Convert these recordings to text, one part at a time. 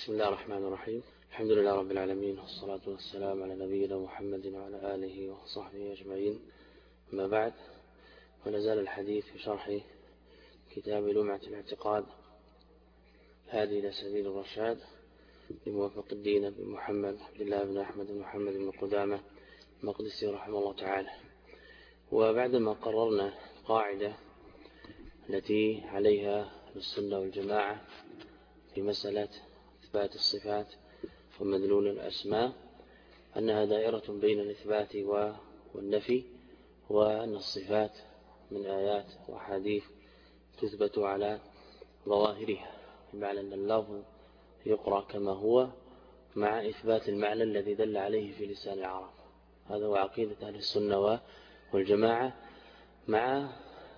بسم الله الرحمن الرحيم. الحمد لله رب العالمين، والصلاة والسلام على نبينا محمد وعلى آله وصحبه أجمعين. أما بعد، ونزال الحديث في شرح كتاب لمعة الاعتقاد هذه إلى سبيل الرشاد لموفق الدين بن محمد عبد الله بن أحمد بن محمد بن قدامة المقدسي رحمه الله تعالى. وبعدما قررنا القاعدة التي عليها السنة والجماعة في مسألة إثبات الصفات ومدلول الأسماء، أنها دائرة بين الإثبات والنفي، وأن الصفات من آيات وحديث تثبت على ظواهرها، بمعنى أن اللفظ يقرأ كما هو مع إثبات المعنى الذي دل عليه في لسان العرب. هذا هو عقيدة أهل السنة والجماعة، مع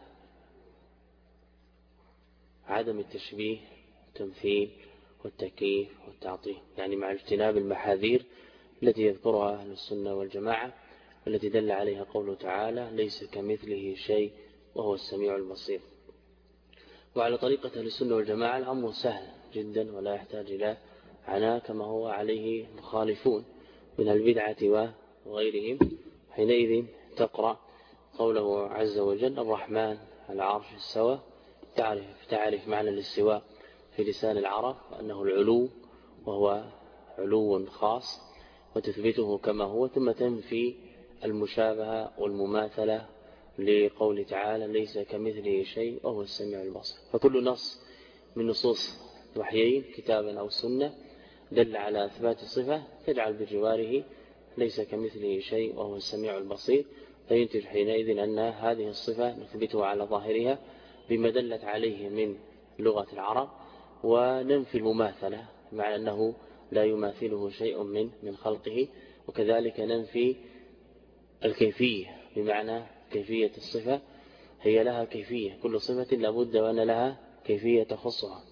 عدم التشبيه والتمثيل والتكييف والتعطيل، يعني مع اجتناب المحاذير التي يذكرها أهل السنة والجماعة، والتي دل عليها قوله تعالى: ليس كمثله شيء وهو السميع البصير. وعلى طريقة أهل السنة والجماعة الأمر سهل جدا ولا يحتاج إلى عناء، كما هو عليه المخالفون من البدعة وغيرهم. حينئذ تقرأ قوله عز وجل: الرحمن على العرش استوى، تعرف معنى الاستواء في لسان العرب أنه العلو، وهو علو خاص، وتثبته كما هو، ثم تنفي المشابهة والمماثلة لقول تعالى: ليس كمثله شيء وهو السميع البصير. فكل نص من نصوص الوحيين كتابا أو سنة دل على إثبات الصفة تجعل بجواره ليس كمثله شيء وهو السميع البصير، فينتج حينئذ أن هذه الصفة نثبتها على ظاهرها بما دلت عليه من لغة العرب، وننفي المماثلة مع أنه لا يماثله شيء من خلقه. وكذلك ننفي الكيفية، بمعنى كيفية الصفة هي لها كيفية، كل صفة لابد وأن لها كيفية تخصها،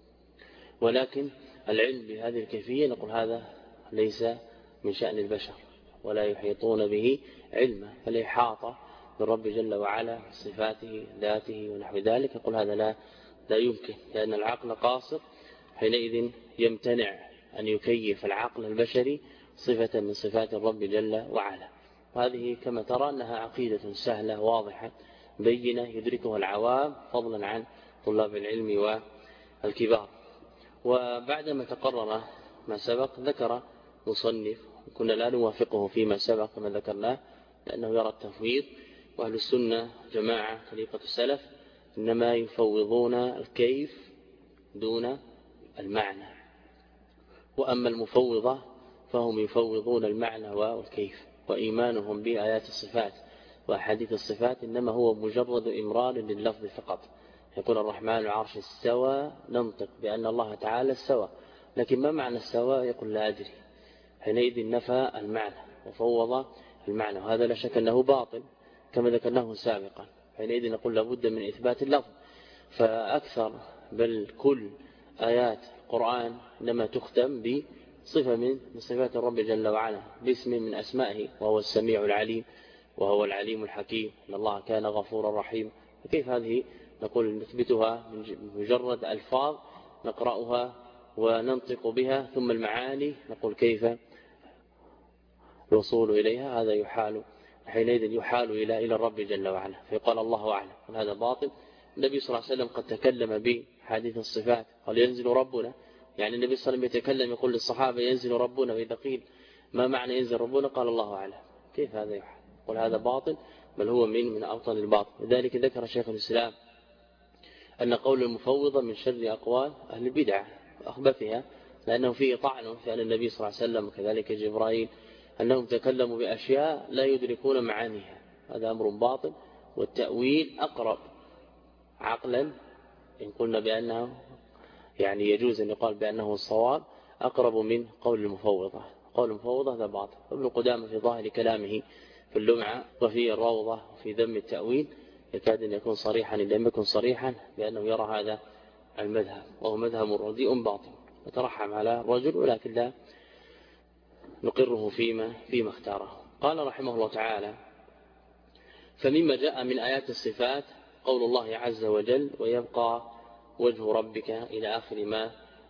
ولكن العلم بهذه الكيفية نقول هذا ليس من شأن البشر ولا يحيطون به علما. فالإحاطة بالرب جل وعلا صفاته ذاته ونحو ذلك يقول هذا لا يمكن، لأن العقل قاصر، حينئذ يمتنع أن يكيف العقل البشري صفة من صفات الرب جل وعلا. وهذه كما ترى أنها عقيدة سهلة واضحة بينة يدركها العوام، فضلا عن طلاب العلم والكبار. وبعدما تقرر ما سبق ذكر مصنف، كنا لا نوافقه فيما سبق كما ذكرناه، لأنه يرى التفويض، وأهل السنة جماعة طريقة السلف إنما يفوضون الكيف دون المعنى، وأما المفوضة فهم يفوضون المعنى والكيف، وإيمانهم بآيات الصفات وأحاديث الصفات إنما هو مجرد إمرار لللفظ فقط. يقول الرحمن على العرش استوى، ننطق بأن الله تعالى استوى، لكن ما معنى استوى؟ يقول لا أدري. حينئذ نفى المعنى وفوض المعنى، وهذا لا شك أنه باطل كما ذكرناه سابقا. حينئذ نقول لابد من إثبات اللفظ، فأكثر بل كل آيات القرآن لما تختم بصفة من صفات الرب جل وعلا، باسم من أسمائه، وهو السميع العليم وهو العليم الحكيم، إن الله كان غفورا رحيم. فكيف هذه نقول نثبتها من مجرد ألفاظ نقرأها وننطق بها، ثم المعاني نقول كيف الوصول إليها؟ هذا يحال، حينئذ يحال إلى الرب جل وعلا، فيقال الله أعلم. هذا باطل. النبي صلى الله عليه وسلم قد تكلم بحديث الصفات، قال ينزل ربنا، يعني النبي صلى الله عليه وسلم يتكلم يقول للصحابة ينزل ربنا، وإذا قيل ما معنى ينزل ربنا قال الله أعلم. كيف هذا يحال؟ قل هذا باطل، بل هو من أبطل الباطل. لذلك ذكر شيخ الإسلام أن قول المفوضة من شر أقوال أهل البدع وأخبثها، لأنه فيه طعن في أن النبي صلى الله عليه وسلم وكذلك جبرائيل أنهم تكلموا بأشياء لا يدركون معانيها، هذا أمر باطل. والتأويل أقرب عقلا، إن قلنا بأنه يعني يجوز أن يقال بأنه الصواب، أقرب من قول المفوضة. قول المفوضة هذا باطل. ابن قدامة في ظاهر كلامه في اللمعة وفي الروضة وفي ذم التأويل يكاد أن يكون صريحا، إن لم يكن صريحا، بأنه يرى هذا المذهب، وهو مذهب رديء باطل، يترحم على الرجل، ولكن لا نقره فيما اختاره. قال رحمه الله تعالى: فمما جاء من آيات الصفات قول الله عز وجل: ويبقى وجه ربك إلى آخر ما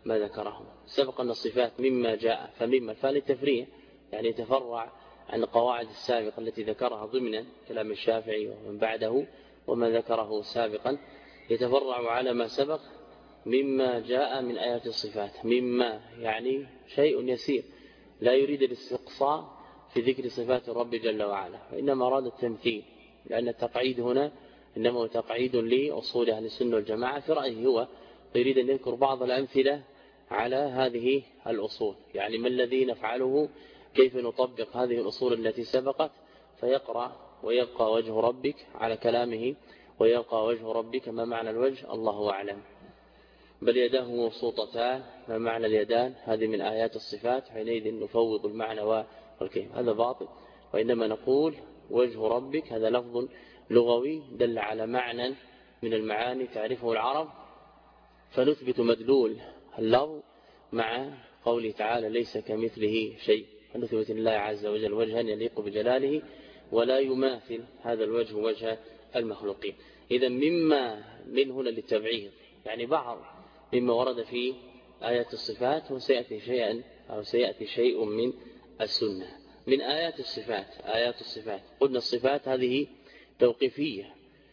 ما ذكره. سبق أن الصفات مما جاء، فمما الفاء للتفريع، يعني يتفرع عن القواعد السابقة التي ذكرها ضمن كلام الشافعي ومن بعده وما ذكره سابقا، يتفرع على ما سبق مما جاء من آيات الصفات. مما يعني شيء يسير، لا يريد الاستقصاء في ذكر صفات الرب جل وعلا، وإنما أراد التمثيل، لأن التقعيد هنا إنما هو تقعيد لأصول أهل السنة والجماعة في رأيه هو، يريد أن يذكر بعض الأمثلة على هذه الأصول. يعني ما الذي نفعله، كيف نطبق هذه الأصول التي سبقت، فيقرأ ويبقى وجه ربك على كلامه، ويبقى وجه ربك. ما معنى الوجه؟ الله أعلم. بل يداه مبسوطتان، ما معنى اليدان؟ هذه من آيات الصفات، حينئذ نفوض المعنى والكيف، هذا باطل. وإنما نقول وجه ربك، هذا لفظ لغوي دل على معنى من المعاني تعرفه العرب، فنثبت مدلول اللفظ مع قوله تعالى ليس كمثله شيء، فنثبت الله عز وجل وجها يليق بجلاله ولا يماثل هذا الوجه وجه المخلوقين. إذا مما من هنا للتبعيض، يعني بعض مما ورد في آيات الصفات، وسيأتي شيء من السنة. من آيات الصفات قلنا الصفات هذه توقيفية،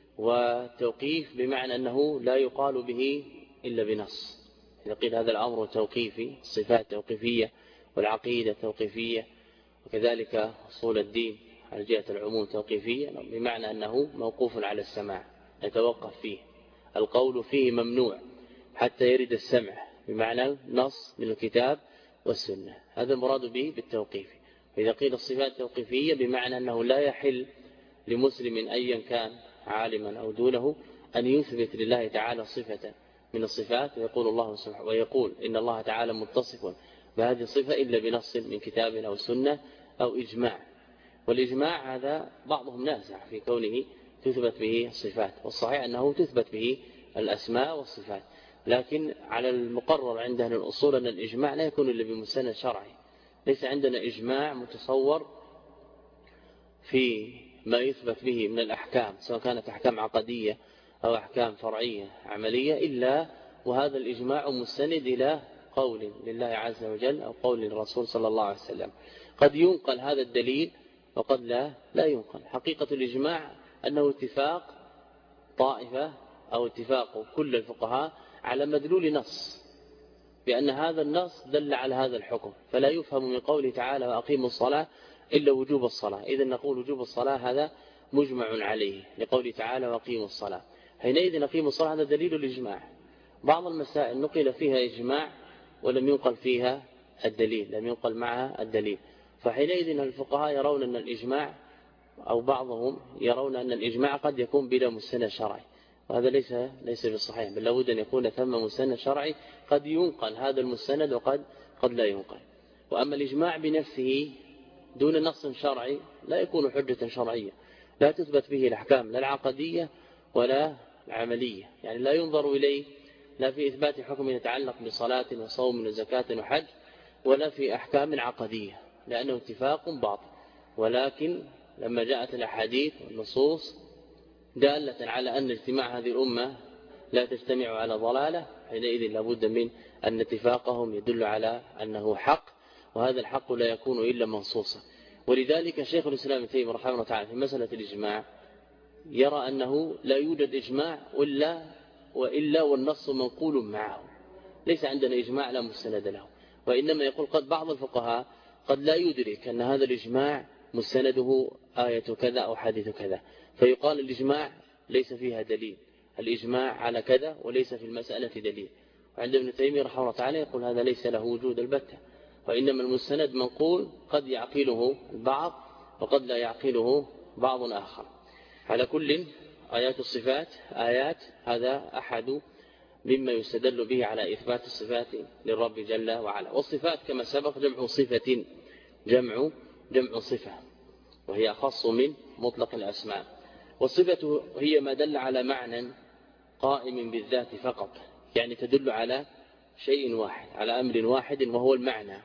وتوقيف بمعنى أنه لا يقال به إلا بنص. إذا قيل هذا الأمر توقيفي، الصفات توقيفية، والعقيدة توقيفية، وكذلك أصول الدين على جهة العموم توقيفية، بمعنى أنه موقوف على السماع يتوقف فيه، القول فيه ممنوع حتى يرد السمع، بمعنى نص من الكتاب والسنة. هذا المراد به بالتوقيف. إذا قيل الصفات توقيفية بمعنى أنه لا يحل لمسلم أيا كان عالما أو دونه أن يثبت لله تعالى صفة من الصفات، ويقول إن الله تعالى متصف بهذه الصفة إلا بنص من كتاب أو سنة أو إجماع. والإجماع هذا بعضهم نازع في كونه تثبت به الصفات، والصحيح أنه تثبت به الأسماء والصفات، لكن على المقرر عند أهل الأصول أن الإجماع لا يكون إلا بمستند شرعي. ليس عندنا إجماع متصور في ما يثبت به من الأحكام، سواء كانت أحكام عقدية أو أحكام فرعية عملية، إلا وهذا الإجماع مستند إلى قول لله عز وجل أو قول للرسول صلى الله عليه وسلم. قد ينقل هذا الدليل وقد لا ينقل. حقيقة الإجماع أنه اتفاق طائفة أو اتفاق كل الفقهاء على مدلول نص، بأن هذا النص دل على هذا الحكم، فلا يفهم من قوله تعالى وأقيموا الصلاة إلا وجوب الصلاة. إذا نقول وجوب الصلاة هذا مجمع عليه لقوله تعالى وأقيموا الصلاة، حينئذ أقيموا الصلاة هذا دليل الإجماع. بعض المسائل نقل فيها إجماع ولم ينقل فيها الدليل، لم ينقل معها الدليل، فحينئذ الفقهاء يرون أن الإجماع، أو بعضهم يرون أن الإجماع قد يكون بلا مستند شرعي، وهذا ليس بالصحيح، بل لابد أن يكون ثم مستند شرعي قد ينقل هذا المستند وقد لا ينقل. وأما الإجماع بنفسه دون نص شرعي لا يكون حجة شرعية، لا تثبت به الأحكام لا العقدية ولا العملية، يعني لا ينظر إليه لا في إثبات حكم يتعلق بصلاة وصوم وزكاة وحج، ولا في أحكام عقدية، لأنه اتفاق باطل. ولكن لما جاءت الأحاديث والنصوص دالة على أن اجتماع هذه الأمة لا تجتمع على ضلالة، حينئذ لابد من أن اتفاقهم يدل على أنه حق، وهذا الحق لا يكون إلا منصوصا. ولذلك شيخ الإسلام ابن تيمية رحمه الله تعالى في مسألة الإجماع يرى أنه لا يوجد إجماع وإلا والنص منقول معه، ليس عندنا إجماع لا مستند له. وإنما يقول قد بعض الفقهاء قد لا يدرك أن هذا الإجماع مستنده آية كذا أو حديث كذا، فيقال الإجماع ليس فيها دليل، الإجماع على كذا وليس في المسألة دليل. وعند ابن تيمية رحمه الله تعالى يقول هذا ليس له وجود البتة، وإنما المستند منقول قد يعقله البعض وقد لا يعقله بعض آخر. على كل آيات الصفات آيات، هذا أحد مما يستدل به على إثبات الصفات للرب جل وعلا. والصفات كما سبق جمع صفة، جمع صفة، وهي أخص من مطلق الأسماء. والصفة هي ما دل على معنى قائم بالذات فقط، يعني تدل على شيء واحد، على أمر واحد وهو المعنى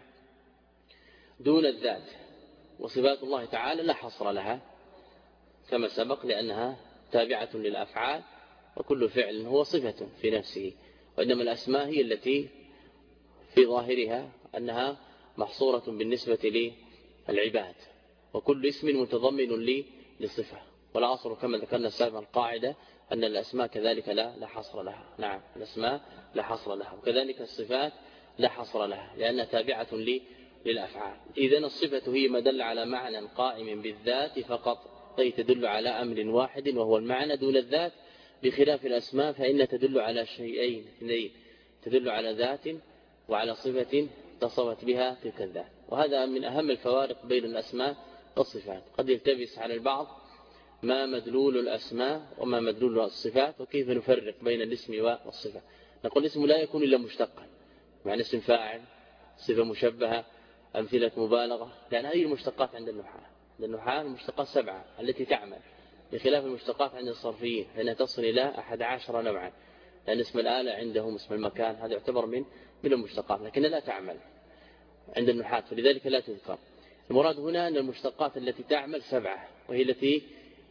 دون الذات. وصفات الله تعالى لا حصر لها كما سبق، لأنها تابعة للأفعال، وكل فعل هو صفة في نفسه، وإنما الأسماء هي التي في ظاهرها أنها محصورة بالنسبة للعباد، وكل اسم متضمن للصفة. والعصر كما ذكرنا سابقا القاعدة أن الأسماء كذلك لا حصر لها. نعم، الأسماء لا حصر لها، وكذلك الصفات لا حصر لها لأنها تابعة للأفعال. إذن الصفة هي ما دل على معنى قائم بالذات فقط، أي تدل على أمر واحد وهو المعنى دون الذات، بخلاف الأسماء فإن تدل على شيئين اثنين، تدل على ذات وعلى صفة اتصفت بها تلك الذات. وهذا من أهم الفوارق بين الأسماء والصفات. قد يلتبس على البعض ما مدلول الأسماء وما مدلول الصفات، وكيف نفرق بين الاسم والصفة. نقول الاسم لا يكون إلا مشتقا، معنى اسم فاعل، صفة مشبهة، أمثلة مبالغة، لأن هذه المشتقات عند النحاة. عند النحاة المشتقات 7 التي تعمل، بخلاف المشتقات عند الصرفيين فإنها تصل إلى 11 نوعا، لأن اسم الآلة عندهم اسم المكان هذا يعتبر من المشتقات، لكن لا تعمل عند النحاة، فلذلك لا تذكر. المراد هنا أن المشتقات التي تعمل 7، وهي التي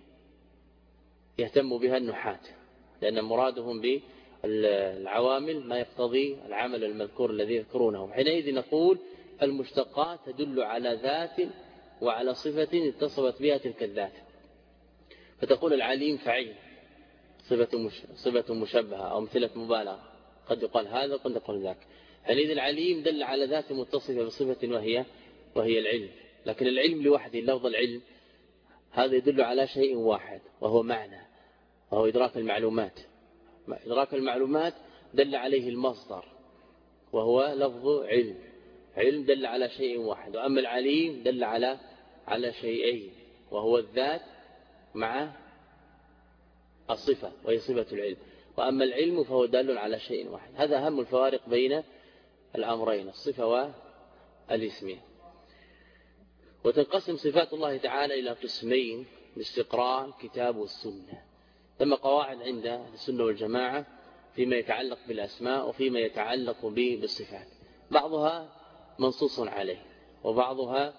يهتم بها النحاة، لأن مرادهم بالعوامل ما يقتضي العمل المذكور الذي يذكرونه. حينئذ نقول المشتقات تدل على ذات وعلى صفة اتصفت بها تلك الذات. فتقول العليم فعيل، صفة مشبهة أو أمثلة مبالغة، قد يقال هذا وقد يقال ذاك. حينئذ العليم دل على ذات متصفة بصفة وهي العلم، لكن العلم لوحده، لفظ العلم هذا يدل على شيء واحد وهو معنى، وهو إدراك المعلومات. إدراك المعلومات دل عليه المصدر وهو لفظ علم دل على شيء واحد. وأما العليم دل على شيئين، وهو الذات مع الصفة وهي صفة العلم. وأما العلم فهو دال على شيء واحد. هذا أهم الفوارق بين الأمرين، الصفة والاسم. وتنقسم صفات الله تعالى إلى قسمين: الاستقراء، الكتاب والسنة. ثم قواعد عند السنة والجماعة فيما يتعلق بالأسماء وفيما يتعلق بالصفات، بعضها منصوص عليه وبعضها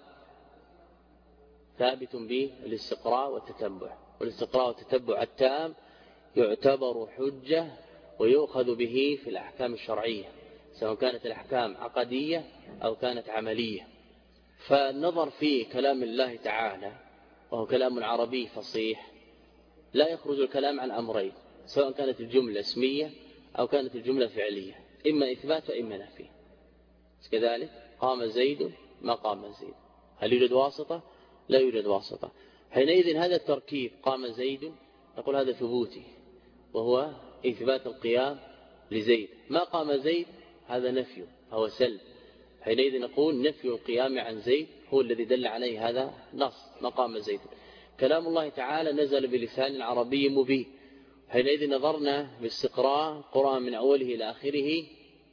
ثابت بالاستقراء والتتبع. والاستقراء والتتبع التام يعتبر حجة ويؤخذ به في الأحكام الشرعية، سواء كانت الأحكام عقدية أو كانت عملية. فالنظر في كلام الله تعالى وهو كلام عربي فصيح لا يخرج الكلام عن أمرين، سواء كانت الجملة اسمية أو كانت الجملة فعلية، إما إثبات وإما نفي. كذلك قام زيد ما قام زيد، هل يوجد واسطة؟ لا يوجد واسطة. حينئذ هذا التركيب قام زيد نقول هذا ثبوتي وهو إثبات القيام لزيد. ما قام زيد هذا نفي، هو سلب. حينئذ نقول نفي القيام عن زيد هو الذي دل عليه هذا نص، ما قام زيد. كلام الله تعالى نزل بلسان عربي مبين. حينئذ نظرنا باستقراء قرآن من أوله إلى آخره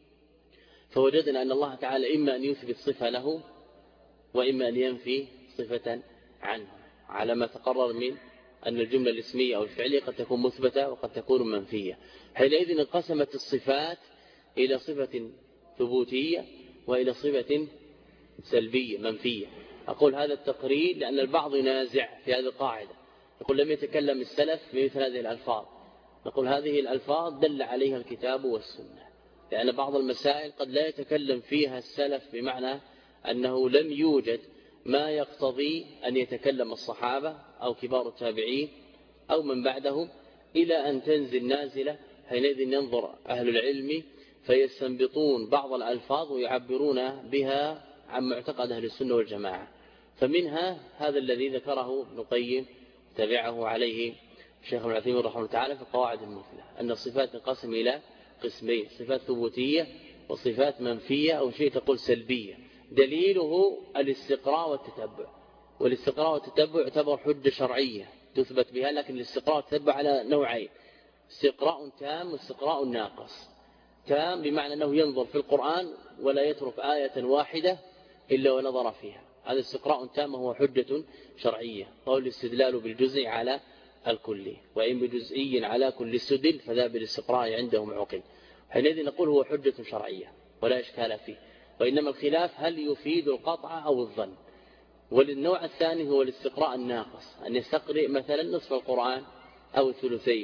فوجدنا أن الله تعالى إما أن يثبت صفة له وإما أن ينفي صفة عنه، على ما تقرر من أن الجملة الاسمية أو الفعلية قد تكون مثبتة وقد تكون منفية. حينئذ انقسمت الصفات إلى صفة ثبوتية وإلى صفة سلبية منفية. أقول هذا التقرير لأن البعض ينازع في هذه القاعدة، يقول لم يتكلم السلف بمثل هذه الألفاظ. نقول هذه الألفاظ دل عليها الكتاب والسنة، لأن بعض المسائل قد لا يتكلم فيها السلف بمعنى أنه لم يوجد ما يقتضي أن يتكلم الصحابة أو كبار التابعين أو من بعدهم إلى أن تنزل نازلة. حينئذ ينظر أهل العلم فيستنبطون بعض الألفاظ ويعبرون بها عن معتقد أهل السنة والجماعة. فمنها هذا الذي ذكره ابن القيم تبعه عليه الشيخ ابن عثيمين رحمه الله تعالى في القواعد المثلى، أن الصفات تنقسم إلى قسمين: صفات ثبوتية وصفات منفية أو شيء تقول سلبية. دليله الاستقراء والتتبع، والاستقراء والتتبع يعتبر حجة شرعية تثبت بها، لكن الاستقراء والتتبع على نوعين: استقراء تام واستقراء ناقص. تام بمعنى أنه ينظر في القرآن ولا يترك آية واحدة إلا ونظر فيها، هذا استقراء تام وهو حجة شرعية. وهو الاستدلال بالجزء على الكلي، وإن بجزئي على كل استدل فذا بالاستقراء عندهم عقل. حينئذ نقول هو حجة شرعية ولا إشكال فيه، وإنما الخلاف هل يفيد القطع أو الظن. والنوع الثاني هو الاستقراء الناقص، أن يستقرئ مثلا نصف القرآن أو الثلثين،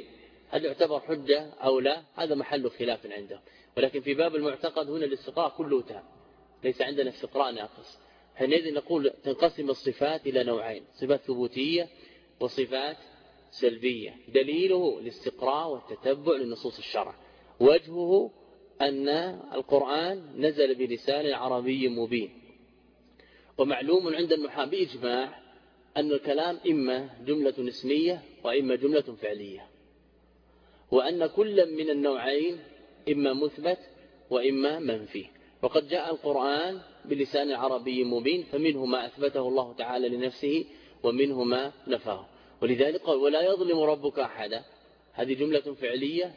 هل يعتبر حجة أو لا؟ هذا محل خلاف عندهم. ولكن في باب المعتقد هنا الاستقراء كله تام، ليس عندنا استقراء ناقص. حينئذ نقول تنقسم الصفات إلى نوعين: صفات ثبوتية وصفات سلبية. دليله الاستقراء والتتبع لنصوص الشرع. وجهه أن القرآن نزل بلسان عربي مبين. ومعلوم عند النحاة بإجماع أن الكلام إما جملة اسمية وإما جملة فعلية، وأن كل من النوعين إما مثبت وإما منفي. وقد جاء القرآن بلسان عربي مبين، فمنه ما أثبته الله تعالى لنفسه ومنه ما نفاه. ولذلك قال: ولا يظلم ربك أحدا. هذه جملة فعلية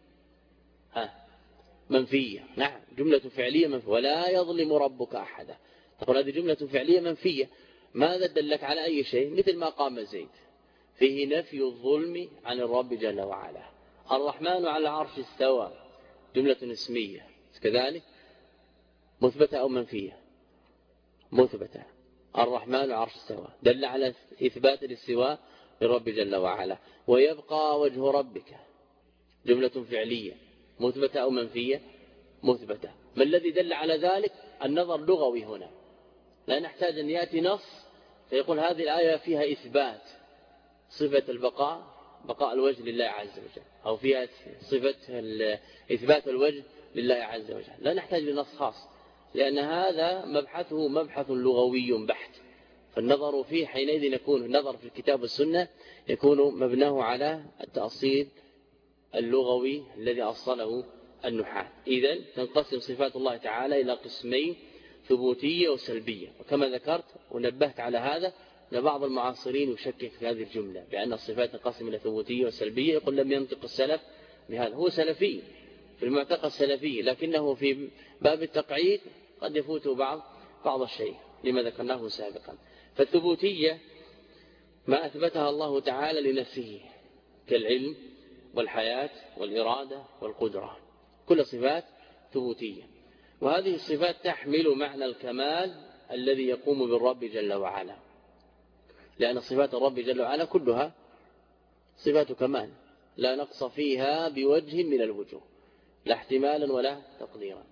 منفية. نعم، جملة فعلية منفية. ولا يظلم ربك أحدا، تقول هذه جملة فعلية منفية. ماذا دلك على أي شيء؟ مثل ما قام زيد، فيه نفي الظلم عن الرب جل وعلا. الرحمن على العرش استوى، جملة اسمية كذلك، مثبتة أو منفية؟ مثبتة. الرحمن على العرش استوى دل على إثبات الاستواء للرب جل وعلا. ويبقى وجه ربك، جملة فعلية، مثبتة أو منفية؟ مثبتة. ما الذي دل على ذلك؟ النظر لغوي هنا، لا نحتاج أن يأتي نص فيقول هذه الآية فيها إثبات صفة البقاء، بقاء الوجه لله عز وجل، أو فيها صفة إثبات الوجه لله عز وجل. لا نحتاج لنص خاص، لأن هذا مبحثه مبحث لغوي بحت. فالنظر فيه حينئذ يكون النظر في الكتاب والسنة يكون مبناه على التأصيل اللغوي الذي أصله النحاة. إذن تنقسم صفات الله تعالى إلى قسمين: ثبوتية وسلبية. وكما ذكرت ونبهت على هذا أن بعض المعاصرين يشكك في هذه الجملة بأن الصفات تنقسم إلى ثبوتية وسلبية، يقول لم ينطق السلف بهذا. هو سلفي في المعتقد السلفي، لكنه في باب التقعيد قد يفوته بعض الشيء لما ذكرناه سابقا. فالثبوتية ما أثبتها الله تعالى لنفسه كالعلم والحياة والإرادة والقدرة، كل صفات ثبوتية. وهذه الصفات تحمل معنى الكمال الذي يقوم بالرب جل وعلا، لأن صفات الرب جل وعلا كلها صفات كمال لا نقص فيها بوجه من الوجوه، لا احتمالا ولا تقديرا.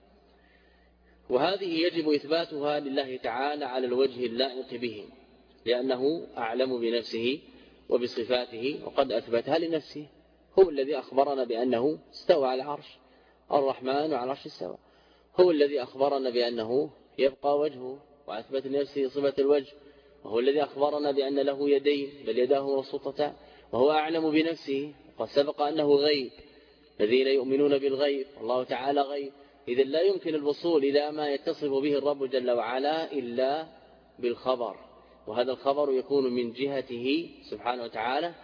وهذه يجب إثباتها لله تعالى على الوجه اللائق به، لأنه أعلم بنفسه وبصفاته، وقد أثبتها لنفسه. هو الذي أخبرنا بأنه استوى على العرش، الرحمن على العرش استوى. هو الذي أخبرنا بأنه يبقى وجهه وأثبت لنفسه صفة الوجه. وهو الذي أخبرنا بأن له يدين بل يداه مبسوطتان. وهو أعلم بنفسه، وقد سبق أنه غيب، الذين يؤمنون بالغيب، الله تعالى غيب. إذن لا يمكن الوصول إلى ما يتصف به الرب جل وعلا إلا بالخبر، وهذا الخبر يكون من جهته سبحانه وتعالى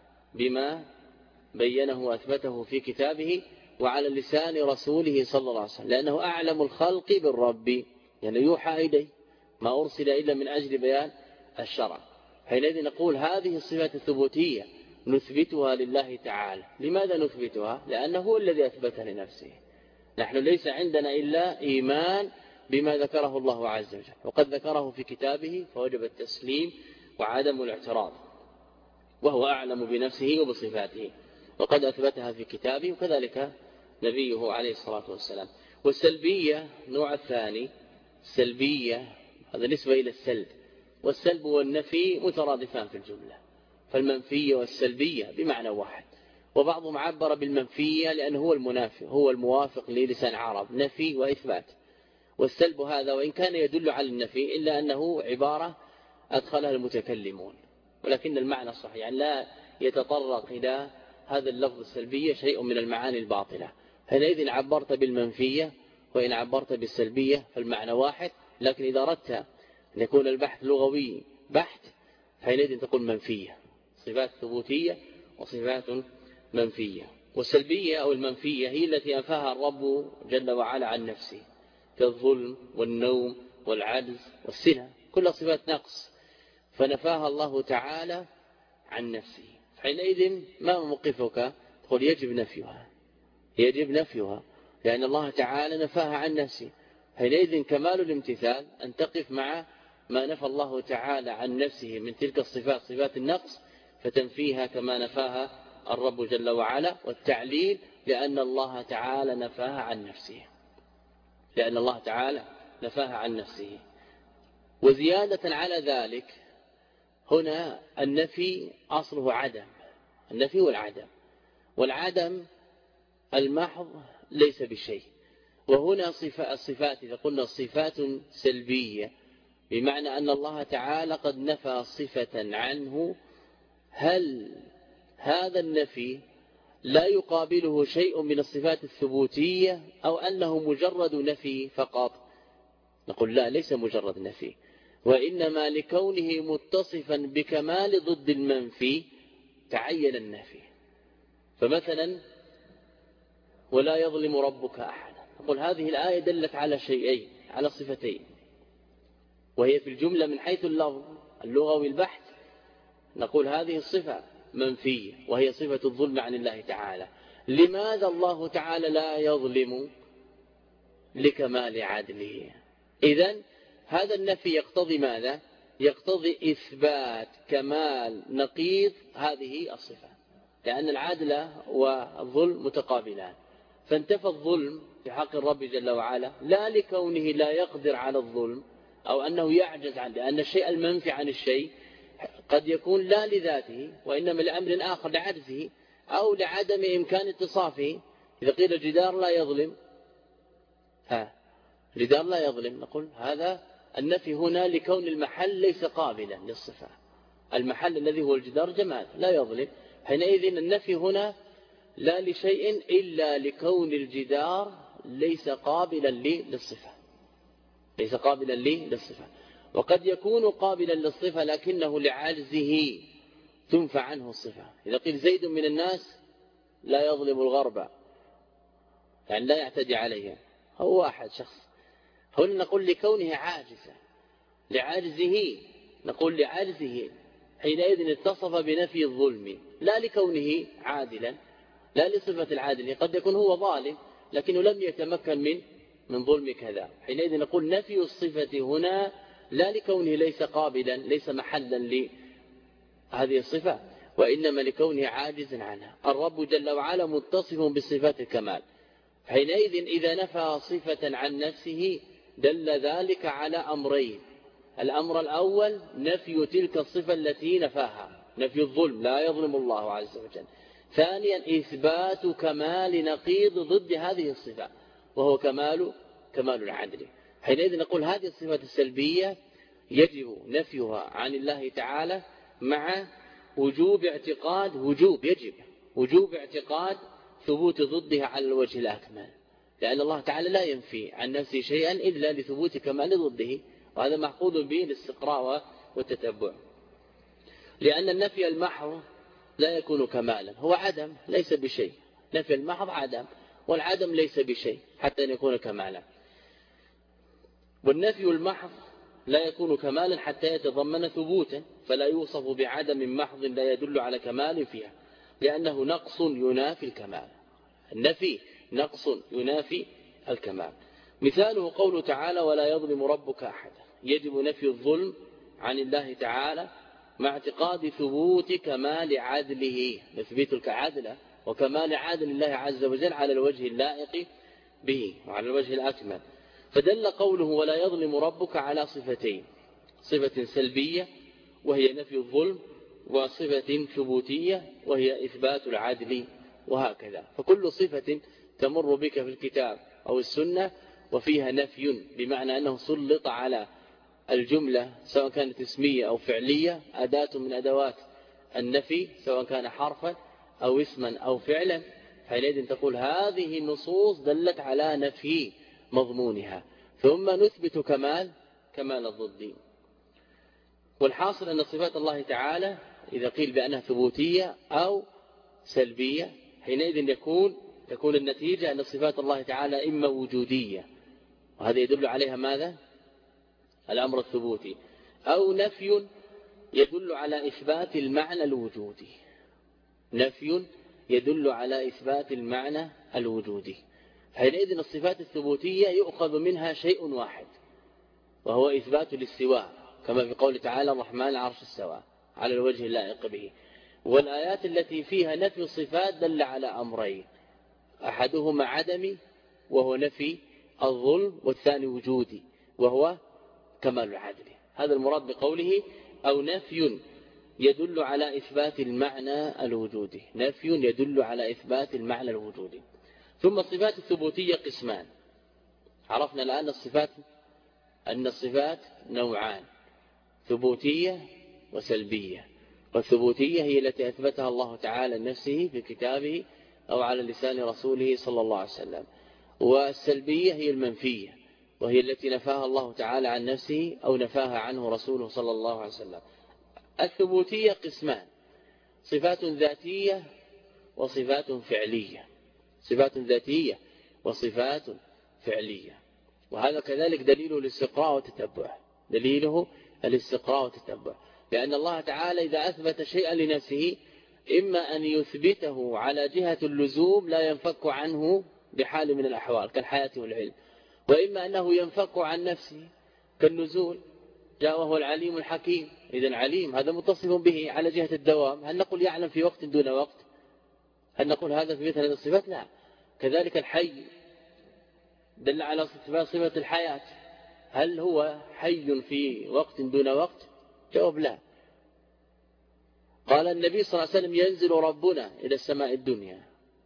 بما بينه وأثبته في كتابه وعلى لسان رسوله صلى الله عليه وسلم، لأنه أعلم الخلق بالرب، يعني يوحى إليه، ما أرسل إلا من أجل بيان الشرع. حينئذ نقول هذه الصفات الثبوتية نثبتها لله تعالى. لماذا نثبتها؟ لأنه هو الذي أثبتها لنفسه. نحن ليس عندنا إلا إيمان بما ذكره الله عز وجل، وقد ذكره في كتابه فوجب التسليم وعدم الاعتراض، وهو أعلم بنفسه وبصفاته، وقد أثبتها في كتابه، وكذلك نبيه عليه الصلاة والسلام. والسلبية نوع الثاني، سلبية هذا نسبة إلى السلب، والسلب والنفي مترادفان في الجملة، فالمنفية والسلبية بمعنى واحد. وبعضهم عبر بالمنفية لأنه هو المنافي، هو الموافق للسان عرب، نفي وإثبات. والسلب هذا وإن كان يدل على النفي إلا أنه عبارة أدخلها المتكلمون، ولكن المعنى صحيح، يعني لا يتطرق إلى هذا اللفظ السلبية شيء من المعاني الباطلة. حينئذ عبرت بالمنفية وإن عبرت بالسلبية فالمعنى واحد. لكن إذا أردت أن يكون البحث لغوي بحث حينئذ تقول منفية، صفات ثبوتية وصفات منفية. والسلبية أو المنفية هي التي أنفاها الرب جل وعلا عن نفسه، كالظلم والنوم والعجز والسنة، كل صفات نقص فنفاها الله تعالى عن نفسه. حينئذ ما موقفك؟ تقول يجب نفيها، يجب نفيها، لأن الله تعالى نفاها عن نفسه. حينئذ كمال الامتثال أن تقف مع ما نفى الله تعالى عن نفسه من تلك الصفات، صفات النقص، فتنفيها كما نفاها الرب جل وعلا، والتعليل لأن الله تعالى نفاها عن نفسه، لأن الله تعالى نفاها عن نفسه. وزيادة على ذلك هنا النفي أصله عدم، النفي والعدم، والعدم المحض ليس بشيء. وهنا الصفات إذا قلنا صفات سلبية بمعنى أن الله تعالى قد نفى صفة عنه، هل هذا النفي لا يقابله شيء من الصفات الثبوتية أو أنه مجرد نفي فقط؟ نقول لا، ليس مجرد نفي، وإنما لكونه متصفا بكمال ضد المنفي تعين النفي. فمثلا ولا يظلم ربك أحدا، نقول هذه الآية دلت على شيئين، على صفتين، وهي في الجملة من حيث اللغوي البحث نقول هذه الصفة منفية وهي صفة الظلم عن الله تعالى. لماذا الله تعالى لا يظلم؟ لكمال عدله. إذن هذا النفي يقتضي ماذا؟ يقتضي إثبات كمال نقيض هذه الصفة، لأن العدل والظلم متقابلان. فانتفى الظلم في حق الرب جل وعلا لا لكونه لا يقدر على الظلم أو أنه يعجز عنه، لأن الشيء المنفي عن الشيء قد يكون لا لذاته وإنما لأمر آخر، لعجزه أو لعدم إمكان اتصافه. إذا قيل جدار لا يظلم، جدار لا يظلم، نقول هذا النفي هنا لكون المحل ليس قابلا للصفة، المحل الذي هو الجدار جماد لا يظلم. حينئذ النفي هنا لا لشيء إلا لكون الجدار ليس قابلا للصفة، ليس قابلا للصفة. وقد يكون قابلا للصفة لكنه لعجزه تنفى عنه الصفة. إذا قيل زيد من الناس لا يظلم الغرب، يعني لا يعتدي عليها، هو واحد شخص، هنا نقول لكونه عاجزا، لعجزه، نقول لعجزه، حينئذ اتصف بنفي الظلم لا لكونه عادلا، لا لصفة العادل. قد يكون هو ظالم لكنه لم يتمكن من ظلم كذا، حينئذ نقول نفي الصفة هنا لا لكونه ليس قابلا، ليس محلا لهذه الصفة، وإنما لكونه عاجز عنها. الرب جل وعلا متصف بصفات الكمال، حينئذ إذا نفى صفة عن نفسه دل ذلك على أمرين. الأمر الأول نفي تلك الصفة التي نفاها، نفي الظلم، لا يظلم الله عز وجل. ثانيا إثبات كمال نقيض ضد هذه الصفة وهو كمال العدل. حينئذ نقول هذه الصفة السلبية يجب نفيها عن الله تعالى مع وجوب اعتقاد وجوب اعتقاد ثبوت ضدها على الوجه الأكمل، لأن الله تعالى لا ينفي عن نفسه شيئا إلا لثبوت كمال ضده، وهذا محفوظ به الاستقراء والتتبع. لأن النفي المحض لا يكون كمالا، هو عدم ليس بشيء، نفي المحض عدم، والعدم ليس بشيء حتى أن يكون كمالا. والنفي المحض لا يكون كمالا حتى يتضمن ثبوتا، فلا يوصف بعدم محض لا يدل على كمال فيها، لأنه نقص ينافي الكمال. النفي نقص ينافي الكمال. مثاله قوله تعالى ولا يظلم ربك أحدا. يجب نفي الظلم عن الله تعالى مع اعتقاد ثبوت كمال عدله، نثبت العدل وكمال عدل الله عز وجل على الوجه اللائق به وعلى الوجه الأكمل. فدل قوله ولا يظلم ربك على صفتين، صفة سلبية وهي نفي الظلم، وصفة ثبوتية وهي إثبات العدل، وهكذا. فكل صفة تمر بك في الكتاب أو السنة وفيها نفي بمعنى أنه سلط على الجملة سواء كانت اسمية أو فعلية أداة من أدوات النفي، سواء كان حرفا أو اسما أو فعلا، حينئذ تقول هذه النصوص دلت على نفي مضمونها، ثم نثبت كمال الضد. والحاصل أن صفات الله تعالى إذا قيل بأنها ثبوتية أو سلبية حينئذ تكون النتيجة أن صفات الله تعالى إما وجودية، وهذا يدل عليها ماذا؟ الأمر الثبوتي، أو نفي يدل على إثبات المعنى الوجودي، نفي يدل على إثبات المعنى الوجودي. حينئذ الصفات الثبوتية يؤخذ منها شيء واحد وهو إثبات الاستواء، كما في قول تعالى الرحمن العرش استوى على الوجه اللائق به. والآيات التي فيها نفي الصفات دل على أمرين: أحدهما عدمي وهو نفي الظلم، والثاني وجودي وهو كمال العدل. هذا المراد بقوله أو نفي يدل على إثبات المعنى الوجودي، نفي يدل على إثبات المعنى الوجودي. ثم الصفات الثبوتية قسمان. عرفنا الآن أن الصفات نوعان: ثبوتية وسلبية. والثبوتية هي التي أثبتها الله تعالى لنفسه في كتابه أو على لسان رسوله صلى الله عليه وسلم. والسلبية هي المنفية، وهي التي نفاها الله تعالى عن نفسه أو نفاها عنه رسوله صلى الله عليه وسلم. الثبوتية قسمان: صفات ذاتية وصفات فعلية. صفات ذاتية وصفات فعلية. وهذا كذلك دليله الاستقراء والتتبع، دليله الاستقراء والتتبع، لأن الله تعالى إذا أثبت شيئا لنفسه إما أن يثبته على جهة اللزوم لا ينفك عنه بحال من الأحوال كالحياة والعلم، وإما أنه ينفك عن نفسه كالنزول، جاء وهو العليم الحكيم. إذن عليم هذا متصف به على جهة الدوام. هل نقول يعلم في وقت دون وقت؟ هل نقول هذا في مثل هذه الصفات؟ لا. كذلك الحي دل على صفة الحياة، هل هو حي في وقت دون وقت؟ جواب لا. قال النبي صلى الله عليه وسلم ينزل ربنا إلى السماء الدنيا،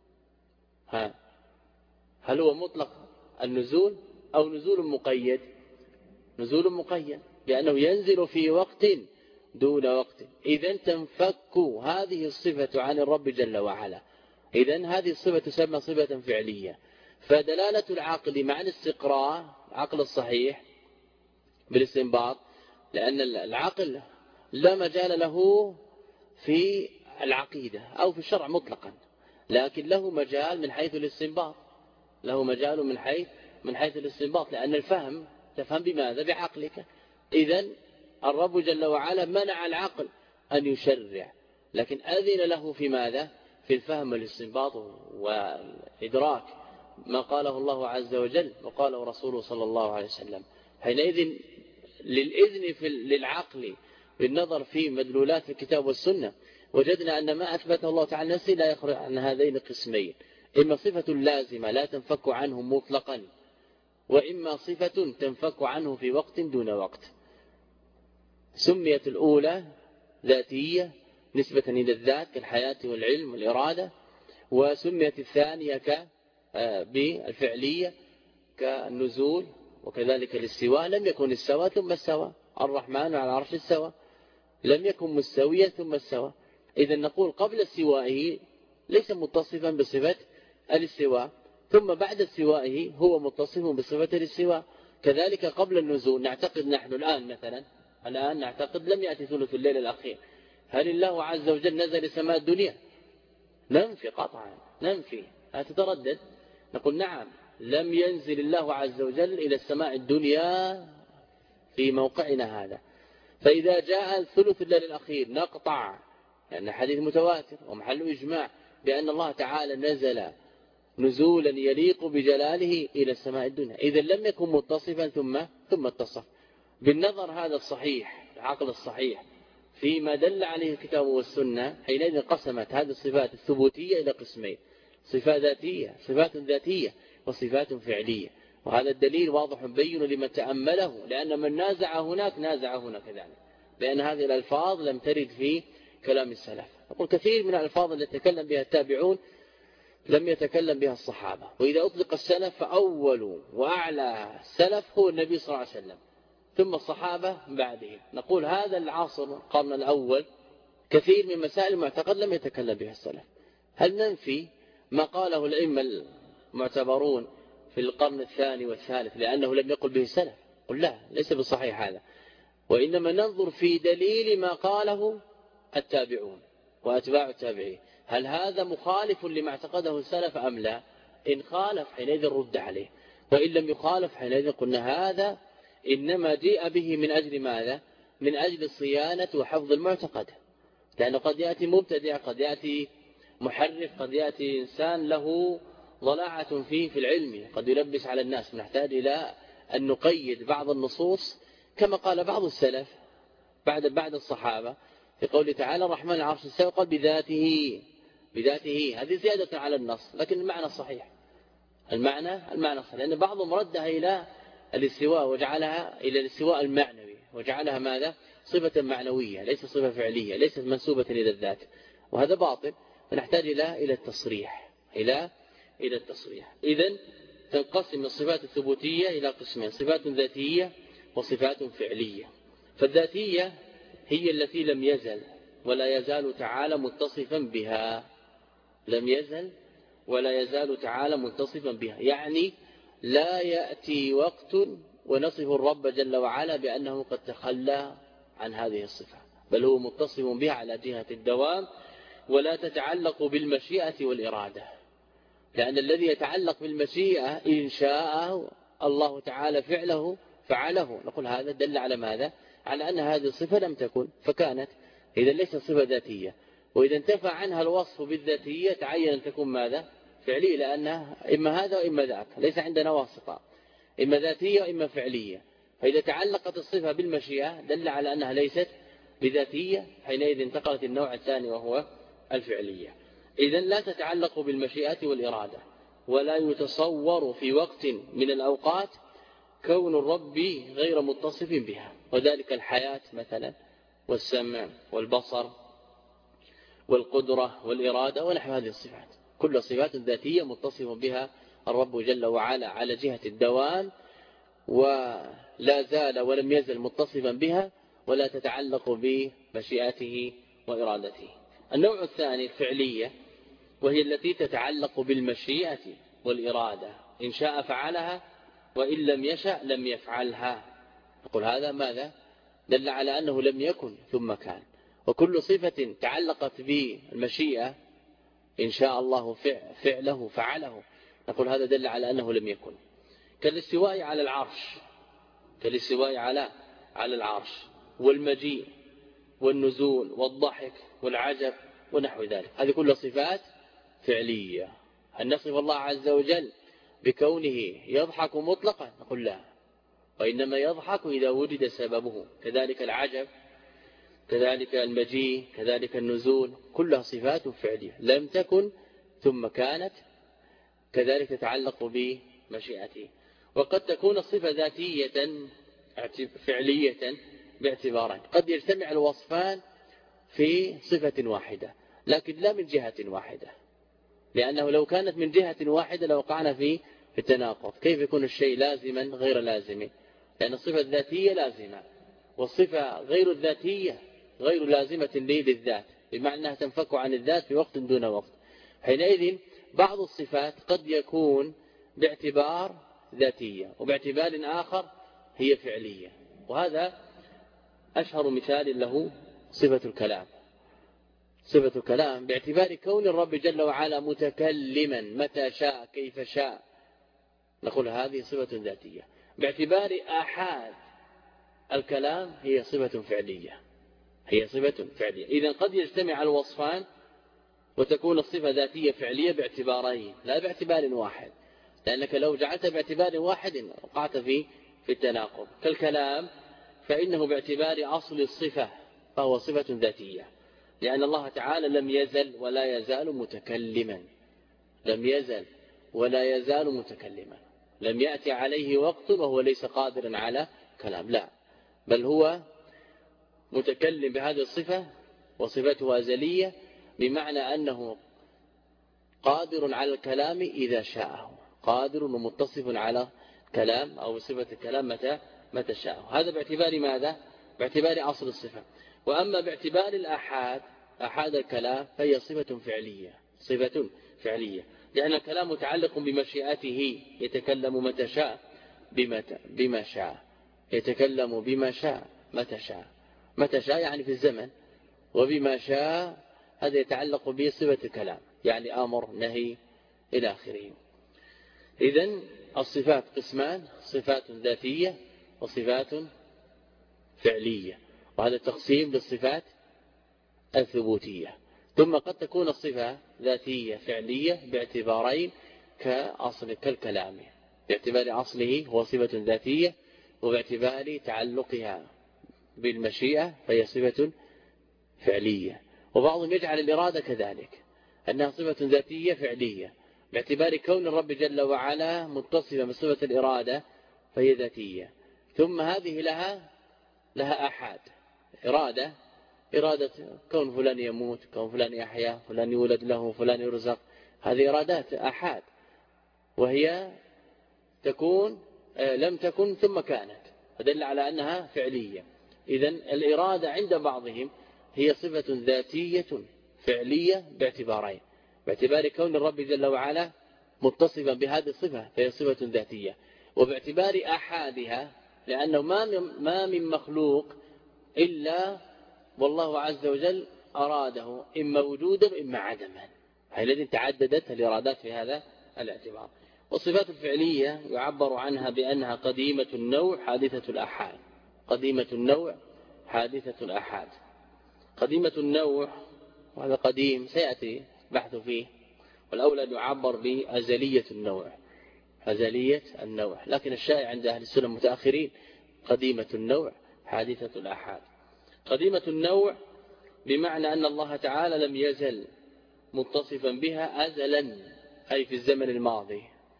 هل هو مطلق النزول أو نزول مقيد؟ نزول مقيد، لأنه ينزل في وقت دون وقت. إذن تنفك هذه الصفة عن الرب جل وعلا. إذن هذه الصفة تسمى صفة فعلية. فدلالة العقل مع الاستقراء، عقل الصحيح بالاستنباط، لأن العقل لا مجال له في العقيدة أو في الشرع مطلقا، لكن له مجال من حيث الاستنباط، له مجال من حيث الاستنباط، لأن الفهم تفهم بماذا؟ بعقلك. إذن الرب جل وعلا منع العقل أن يشرع، لكن أذن له في ماذا؟ في الفهم والاستنباط والإدراك ما قاله الله عز وجل وقاله رسوله صلى الله عليه وسلم. حينئذ للإذن للعقل بالنظر في مدلولات الكتاب والسنة وجدنا أن ما أثبته الله تعالى نفسه لا يخرج عن هذين القسمين: إما صفة لازمة لا تنفك عنه مطلقا، وإما صفة تنفك عنه في وقت دون وقت. سميت الأولى ذاتية نسبة إلى الذات كالحياة والعلم والإرادة، وسميت الثانية بالفعلية كالنزول وكذلك الاستواء. لم يكن السواء ثم السواء، الرحمن على العرش استوى، لم يكن مستويا ثم استوى. إذا نقول قبل استوائه ليس متصفا بصفة الاستواء، ثم بعد استوائه هو متصف بصفة الاستواء. كذلك قبل النزول نعتقد نحن الآن مثلا نعتقد لم يأتي ثلث الليل الأخير، هل الله عز وجل نزل لسماء الدنيا؟ ننفي قطعا، ننفي، تتردد. نقول نعم، لم ينزل الله عز وجل إلى السماء الدنيا في موقعنا هذا. فإذا جاء ثلث الليل الأخير نقطع، لأن حديث متواتر ومحل إجماع بأن الله تعالى نزل نزولا يليق بجلاله إلى السماء الدنيا. إذا لم يكن متصفا ثم اتصف. بالنظر هذا الصحيح، العقل الصحيح فيما دل عليه الكتاب والسنة، حينئذ قسمت هذه الصفات الثبوتية إلى قسمين: صفات ذاتية وصفات فعلية. وهذا الدليل واضح بين لمن تأمله، لأن من نازع هناك نازع هنا كذلك، لأن هذه الألفاظ لم ترد في كلام السلف. أقول كثير من الألفاظ التي يتكلم بها التابعون لم يتكلم بها الصحابة. وإذا أطلق السلف فأول وأعلى السلف هو النبي صلى الله عليه وسلم، ثم الصحابة بعده. نقول هذا العصر القرن الأول كثير من مسائل المعتقد لم يتكلم بها السلف. هل ننفي ما قاله الأئمة المعتبرون في القرن الثاني والثالث لأنه لم يقل به السلف؟ قل لا، ليس بالصحيح هذا، وإنما ننظر في دليل ما قاله التابعون وأتباع التابعين، هل هذا مخالف لما اعتقده السلف أم لا؟ إن خالف حينئذ رد عليه، وإن لم يخالف حينئذ قلنا هذا إنما جاء به من أجل ماذا؟ من أجل الصيانة وحفظ المعتقد، لأنه قد يأتي مبتدع، قد يأتي محرف، قد يأتي إنسان له ضلاعة في العلم، قد يلبس على الناس. نحتاج إلى أن نقيد بعض النصوص كما قال بعض السلف بعد الصحابة، لقوله تعالى الرحمن العرش استوى قال بذاته هذه زيادة على النص، لكن المعنى صحيح، المعنى صحيح، لأن بعضهم ردها إلى الاستواء وجعلها إلى الاستواء المعنوي، وجعلها ماذا؟ صفة معنوية ليس صفة فعلية، ليست منسوبة إلى الذات، وهذا باطل، فنحتاج إلى التصريح إذن تنقسم الصفات الثبوتية إلى قسمين: صفات ذاتية وصفات فعلية. فالذاتية هي التي لم يزل ولا يزال تعالى متصفا بها، لم يزل ولا يزال تعالى متصفا بها، يعني لا يأتي وقت ونصف الرب جل وعلا بأنه قد تخلى عن هذه الصفة، بل هو متصف بها على جهة الدوام، ولا تتعلق بالمشيئة والإرادة، لأن الذي يتعلق بالمشيئة إن شاء الله تعالى فعله، نقول هذا دل على ماذا؟ على أن هذه الصفة لم تكن فكانت، إذا ليست صفة ذاتية، وإذا انتفى عنها الوصف بالذاتية تعين أن تكون ماذا؟ فعلية، لأنها إما هذا وإما ذاك، ليس عندنا واسطة، إما ذاتية وإما فعلية. فإذا تعلقت الصفة بالمشيئة دل على أنها ليست بذاتية، حينئذ انتقلت النوع الثاني وهو الفعلية. إذن لا تتعلق بالمشيئة والإرادة، ولا يتصور في وقت من الأوقات كون الرب غير متصف بها، وذلك الحياة مثلا والسمع والبصر والقدرة والإرادة ونحو هذه الصفات، كل صفات ذاتية متصف بها الرب جل وعلا على جهة الدوام، ولا زال ولم يزل متصفا بها، ولا تتعلق بمشيئته وإرادته. النوع الثاني الفعلية، وهي التي تتعلق بالمشيئة والإرادة، إن شاء فعلها وإن لم يشأ لم يفعلها. نقول هذا ماذا؟ دل على أنه لم يكن ثم كان، وكل صفة تعلقت بالمشيئة إن شاء الله فعله فعله، نقول هذا دل على أنه لم يكن. كالاستواء على العرش والمجيء والنزول والضحك والعجب ونحو ذلك، هذه كلها صفات فعلية. هل نصف الله عز وجل بكونه يضحك مطلقا؟ نقول لا، وإنما يضحك إذا وجد سببه، كذلك العجب، كذلك المجيء، كذلك النزول، كلها صفات فعلية لم تكن ثم كانت، كذلك تتعلق بمشيئته. وقد تكون الصفة ذاتية فعلية باعتبارين، قد يجتمع الوصفان في صفة واحدة لكن لا من جهة واحدة، لأنه لو كانت من جهة واحدة لوقعنا في التناقض. كيف يكون الشيء لازما غير لازم؟ لأن الصفة الذاتية لازمة، والصفة غير الذاتية غير لازمة للذات، بمعنى أنها تنفك عن الذات في وقت دون وقت. حينئذ بعض الصفات قد يكون باعتبار ذاتية، وباعتبار آخر هي فعلية، وهذا أشهر مثال له صفة الكلام. صفة الكلام باعتبار كون الرب جل وعلا متكلما متى شاء كيف شاء، نقول هذه صفة ذاتية. باعتبار آحاد الكلام هي صفة فعلية، إذن قد يجتمع الوصفان وتكون الصفة ذاتية فعلية باعتبارين لا باعتبار واحد، لأنك لو جعلت باعتبار واحد وقعت في التناقض. كالكلام فإنه باعتبار أصل الصفة فهو صفة ذاتية، لأن الله تعالى لم يزل ولا يزال متكلما، لم يأتي عليه وقت وهو ليس قادرا على كلام، لا، بل هو متكلم بهذه الصفة وصفته أزلية، بمعنى أنه قادر على الكلام إذا شاءه، قادر ومتصف على كلام أو صفة الكلام متى شاءه. هذا باعتبار ماذا؟ باعتبار أصل الصفة. وأما باعتبار أحاد الكلام فهي صفة فعلية، لأن الكلام متعلق بمشيئته، يتكلم متى شاء بما شاء، يتكلم بما شاء متى شاء يعني في الزمن، وبما شاء هذا يتعلق بصفة الكلام، يعني أمر نهي إلى آخره. إذن الصفات قسمان: صفات ذاتية وصفات فعلية، وهذا التقسيم للصفات الثبوتية. ثم قد تكون الصفة ذاتية فعلية باعتبارين كالكلام، باعتبار أصله هو صفة ذاتية، وباعتبار تعلقها بالمشيئة فهي صفة فعلية. وبعضهم يجعل الإرادة كذلك أنها صفة ذاتية فعلية، باعتبار كون الرب جل وعلا متصفا بصفة الإرادة فهي ذاتية. ثم هذه لها آحاد، إرادة كون فلان يموت، كون فلان يحيا، فلان يولد له، فلان يرزق، هذه إرادات آحاد، وهي تكون لم تكن ثم كانت، فدل على أنها فعلية. إذن الإرادة عند بعضهم هي صفة ذاتية فعلية باعتبارين: باعتبار كون الرب جل وعلا متصفا بهذه الصفة فهي صفة ذاتية، وباعتبار أحادها لأنه ما من مخلوق إلا والله عز وجل أراده إما وجودا إما عدما، حينئذ تعددت الإرادات في هذا الاعتبار. والصفات الفعلية يعبر عنها بأنها قديمة النوع حادثة الآحاد. قديمة النوع حادثة الآحاد. قديمة النوع، وهذا قديم سيأتي بحث فيه، والأولى أن يعبر بأزلية النوع، أزلية النوع، لكن الشائع عند أهل السنة المتأخرين قديمة النوع حادثة الآحاد. قديمة النوع بمعنى أن الله تعالى لم يزل متصفا بها أزلا، أي في الزمن الماضي،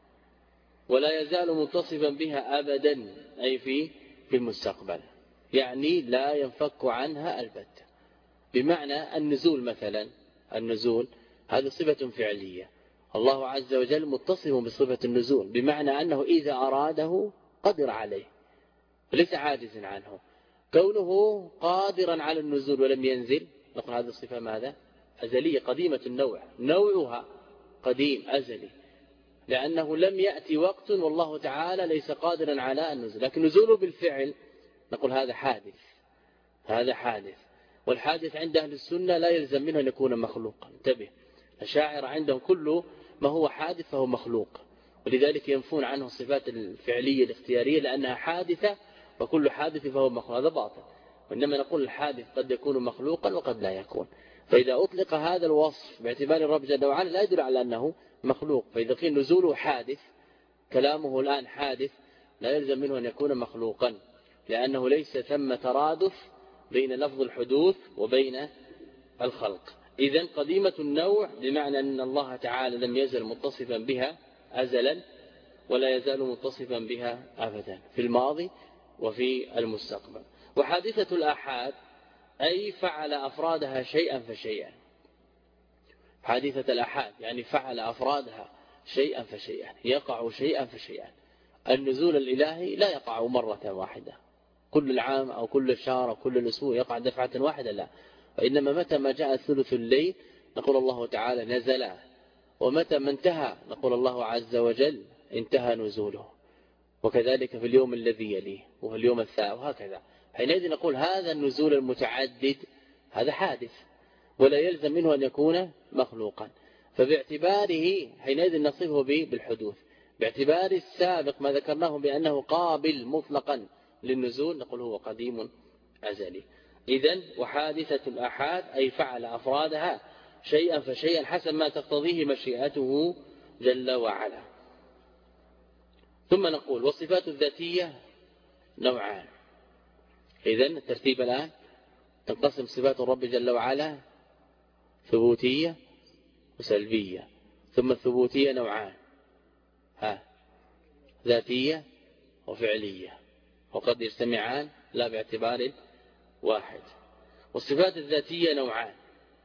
ولا يزال متصفا بها أبدا، أي في المستقبل، يعني لا ينفك عنها البتة. بمعنى النزول مثلا، النزول هذه صفة فعلية، الله عز وجل متصف بصفة النزول، بمعنى أنه إذا أراده قدر عليه ليس عاجز عنه. كونه قادرا على النزول ولم ينزل، نقول هذه الصفة ماذا؟ أزلية قديمة النوع، نوعها قديم أزلي، لأنه لم يأتي وقت والله تعالى ليس قادرا على النزول، لكن نزوله بالفعل نقول هذا حادث، هذا حادث. والحادث عند أهل السنة لا يلزم منه أن يكون مخلوقا. انتبه، الأشاعرة عندهم كل ما هو حادث فهو مخلوق، ولذلك ينفون عنه الصفات الفعلية الاختيارية لأنها حادثة، وكل حادث فهو مخلوق، هذا باطل. وإنما نقول الحادث قد يكون مخلوقا وقد لا يكون. فإذا أطلق هذا الوصف باعتبار الرب جل وعلا لا يدل على أنه مخلوق، فإذا قيل نزوله حادث، كلامه الآن حادث، لا يلزم منه أن يكون مخلوقا، لأنه ليس ثم ترادف بين لفظ الحدوث وبين الخلق. إذن قديمة النوع بمعنى أن الله تعالى لم يزل متصفا بها أزلا، ولا يزال متصفا بها أبدا في الماضي وفي المستقبل. وحادثة الآحاد أي فعل أفرادها شيئا فشيئا. حادثة الآحاد يعني فعل أفرادها شيئا فشيئا، يقع شيئا فشيئا. النزول الإلهي لا يقع مرة واحدة كل العام أو كل الشهر أو كل الأسبوع يقع دفعة واحدة، لا، وإنما متى ما جاء ثلث الليل نقول الله تعالى نزل، ومتى ما انتهى نقول الله عز وجل انتهى نزوله، وكذلك في اليوم الذي يليه وفي اليوم الثاني، وهكذا. حينئذ نقول هذا النزول المتعدد هذا حادث، ولا يلزم منه أن يكون مخلوقا، فباعتباره حينئذ نصفه بالحدوث. باعتبار السابق ما ذكرناه بأنه قابل مطلقا للنزول نقول هو قديم أزلي. إذن وحادثة الآحاد أي فعل أفرادها شيئا فشيئا حسب ما تقتضيه مشيئته جل وعلا. ثم نقول والصفات الذاتية نوعان. إذن الترتيب الآن تنقسم صفات الرب جل وعلا ثبوتية وسلبية، ثم الثبوتية نوعان، ذاتية وفعلية، وقد يجتمعان لا باعتبار واحد. والصفات الذاتية نوعان،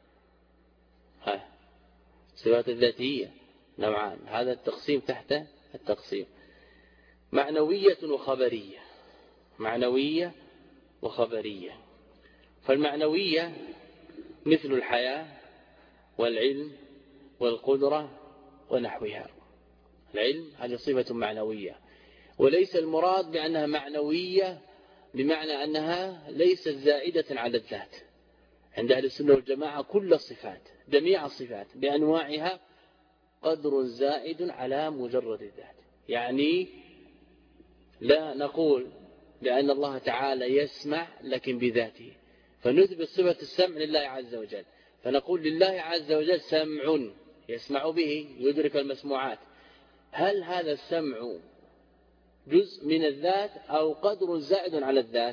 الصفات الذاتية نوعان، هذا التقسيم تحت التقسيم: معنوية وخبرية. معنوية وخبرية. فالمعنوية مثل الحياة والعلم والقدرة ونحوها. العلم هذه صفة معنوية، وليس المراد بأنها معنوية بمعنى أنها ليست زائدة على الذات. عند أهل السنة والجماعة كل الصفات جميع الصفات بأنواعها قدر زائد على مجرد الذات، يعني لا نقول لأن الله تعالى يسمع لكن بذاته، فنثبت صفة السمع لله عز وجل، فنقول لله عز وجل سمع يسمع به يدرك المسموعات. هل هذا السمع جزء من الذات أو قدر زائد على الذات؟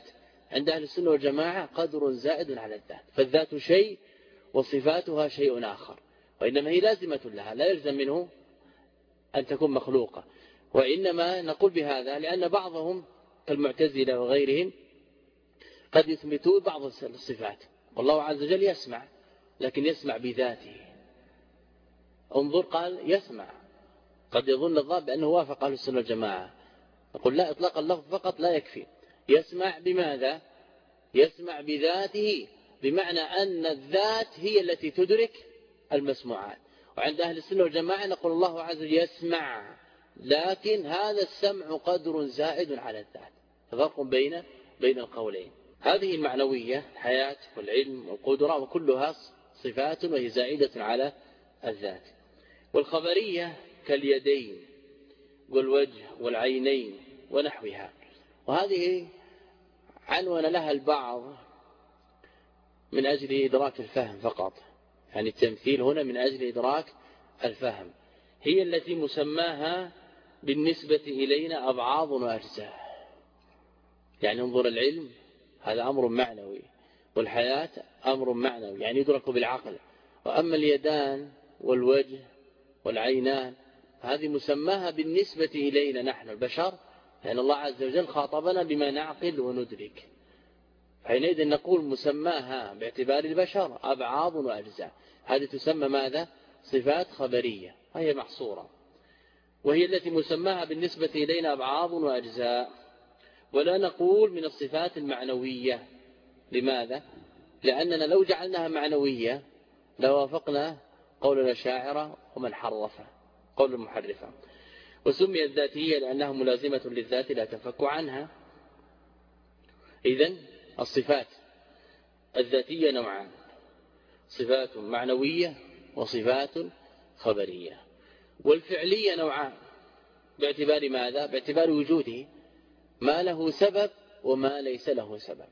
عند أهل السنة والجماعة قدر زائد على الذات، فالذات شيء وصفاتها شيء آخر، وإنما هي لازمة لها، لا يلزم منه أن تكون مخلوقة. وإنما نقول بهذا لأن بعضهم كالمعتزلة وغيرهم قد يثبتون بعض الصفات، والله عز وجل يسمع، لكن يسمع بذاته. انظر، قال يسمع، قد يظن الظن بأنه وافق أهل السنة والجماعة، نقول لا، إطلاق اللفظ فقط لا يكفي. يسمع بماذا؟ يسمع بذاته، بمعنى أن الذات هي التي تدرك المسموعات. وعند أهل السنة والجماعة نقول الله عز وجل يسمع، لكن هذا السمع قدر زائد على الذات. فرق بين القولين. هذه المعنوية، الحياة والعلم والقدرة، وكلها صفات وهي زائدة على الذات. والخبرية كاليدين والوجه والعينين ونحوها، وهذه عنون لها البعض من أجل إدراك الفهم فقط، يعني التمثيل هنا من أجل إدراك الفهم. هي التي مسماها بالنسبة إلينا أبعاض وأجزاء. يعني انظر، العلم هذا أمر معنوي، والحياة أمر معنوي يعني يدرك بالعقل. وأما اليدان والوجه والعينان هذه مسماها بالنسبة إلينا نحن البشر، لأن الله عز وجل خاطبنا بما نعقل وندرك، حينئذ نقول مسماها باعتبار البشر أبعاض وأجزاء. هذه تسمى ماذا؟ صفات خبرية، وهي محصورة، وهي التي مسماها بالنسبة إلينا أبعاض وأجزاء. ولا نقول من الصفات المعنوية. لماذا؟ لأننا لو جعلناها معنوية لوافقنا قول الأشاعرة ومن حرفه، قول المحرفة. وسميت ذاتية لأنها ملازمة للذات لا تنفك عنها. إذن الصفات الذاتية نوعان: صفات معنوية وصفات خبرية. والفعلية نوعان، باعتبار ماذا؟ باعتبار وجوده، ما له سبب وما ليس له سبب.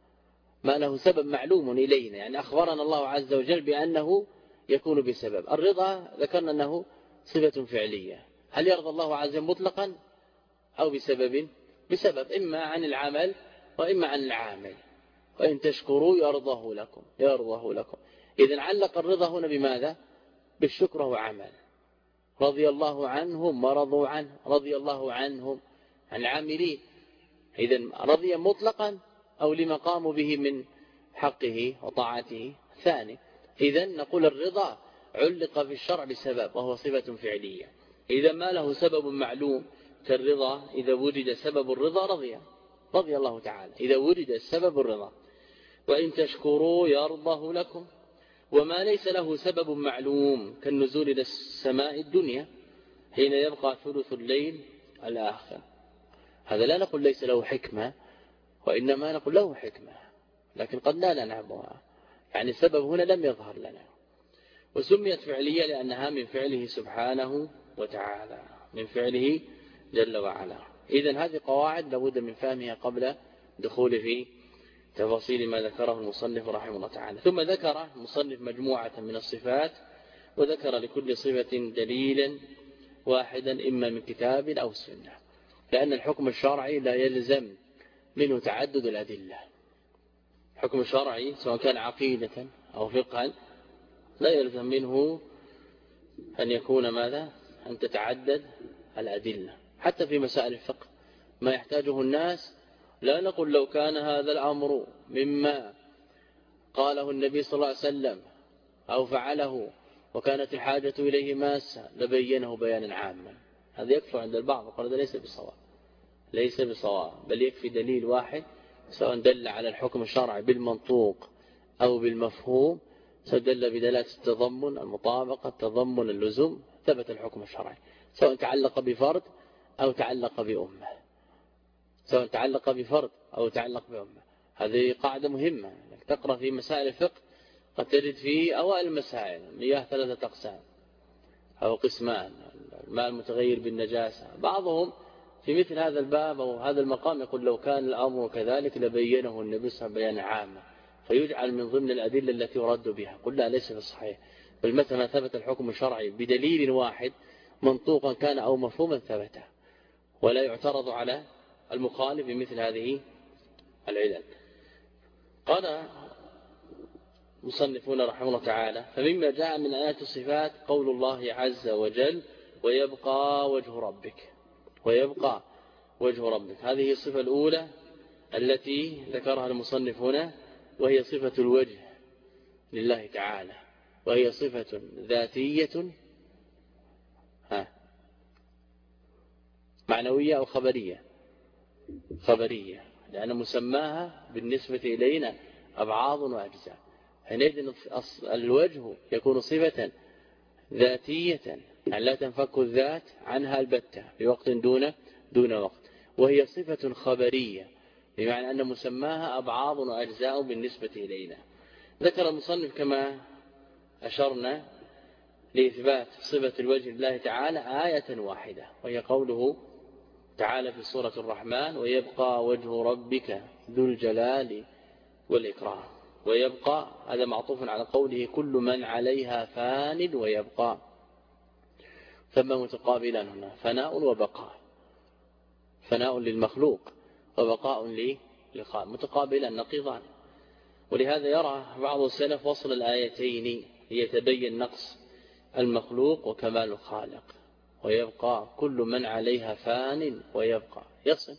ما له سبب معلوم إلينا، يعني أخبرنا الله عز وجل بأنه يكون بسبب. الرضا ذكرنا أنه صفة فعلية، هل يرضى الله عز وجل مطلقا أو بسبب؟ بسبب، إما عن العمل وإما عن العامل. وإن تشكروا يرضه لكم. إذن علق الرضا هنا بماذا؟ بالشكر وعمل. رضي الله عنهم ورضوا عنه، رضي الله عنهم عن العاملين. إذن رضي مطلقا أو لما قاموا به من حقه وطاعته ثاني. إذن نقول الرضا علق في الشرع بسبب وهو صفة فعلية. إذا ما له سبب معلوم كالرضا، إذا وجد سبب الرضا رضي الله تعالى، إذا وجد سبب الرضا. وإن تشكروا يرضه لكم. وما ليس له سبب معلوم كالنزول إلى السماء الدنيا حين يبقى ثلث الليل الآخر، هذا لا نقول ليس له حكمة، وإنما نقول له حكمة لكن قد لا نعلمها، يعني السبب هنا لم يظهر لنا. وسميت فعلية لأنها من فعله سبحانه وتعالى، من فعله جل وعلا. إذن هذه قواعد لابد من فهمها قبل دخول في تفاصيل ما ذكره المصنف رحمه الله تعالى. ثم ذكر المصنف مجموعة من الصفات، وذكر لكل صفة دليلا واحدا إما من كتاب أو سنة، لأن الحكم الشرعي لا يلزم منه تعدد الأدلة. الحكم الشرعي سواء كان عقيدة أو فقها لا يلزم منه أن يكون ماذا؟ أن تتعدد الأدلة. حتى في مسائل الفقه ما يحتاجه الناس، لا نقول لو كان هذا الأمر مما قاله النبي صلى الله عليه وسلم أو فعله وكانت الحاجة إليه ماسة لبينه بيانا عاما، هذا يكفر عند البعض، وقال هذا ليس بصواب، بل يكفي دليل واحد سواء دل على الحكم الشرعي بالمنطوق أو بالمفهوم، سواء دل بدلالة التضمن المطابقة التضمن اللزوم، ثبت الحكم الشرعي، سواء تعلق بفرد أو تعلق بأمة، سواء تعلق بفرد أو تعلق بأمة. هذه قاعدة مهمة، تقرأ في مسائل الفقه قد تجد في أوائل المسائل مياه 3 أقسام أو قسمان: الماء المتغير بالنجاسة. بعضهم في مثل هذا الباب أو هذا المقام يقول لو كان الأمر كذلك لبينه النبي صلى الله عليه وسلم بيانا عاما، فيجعل من ضمن الأدلة التي يرد بها. قل لا، ليس بالصحيح، بل مثلا ثبت الحكم الشرعي بدليل واحد منطوقا كان أو مفهوما ثبته، ولا يعترض على المخالف بمثل هذه العلل. قال مصنفون رحمه الله تعالى: فمما جاء من آيات الصفات قول الله عز وجل: ويبقى وجه ربك. ويبقى وجه ربك، هذه الصفة الأولى التي ذكرها المصنف هنا، وهي صفة الوجه لله تعالى، وهي صفة ذاتية معنوية أو خبرية؟ خبرية، لأن مسماها بالنسبة إلينا أبعاض وأجزاء. حينئذ الوجه يكون صفة ذاتية، يعني لا تنفك الذات عنها البتة في وقت دون وقت، وهي صفة خبرية بمعنى أن مسماها أبعاض وأجزاء بالنسبة إلينا. ذكر المصنف كما أشرنا لإثبات صفة الوجه لله تعالى آية واحدة، وهي قوله تعالى في سورة الرحمن: ويبقى وجه ربك ذو الجلال والإكرام. ويبقى هذا معطوف على قوله: كل من عليها فان ويبقى، ثم متقابلا هنا فناء وبقاء، فناء للمخلوق وبقاء للخالق، متقابلا نقيضان. ولهذا يرى بعض السلف وصل الآيتين ليتبين نقص المخلوق وكمال الخالق. ويبقى كل من عليها فان ويبقى، يصل.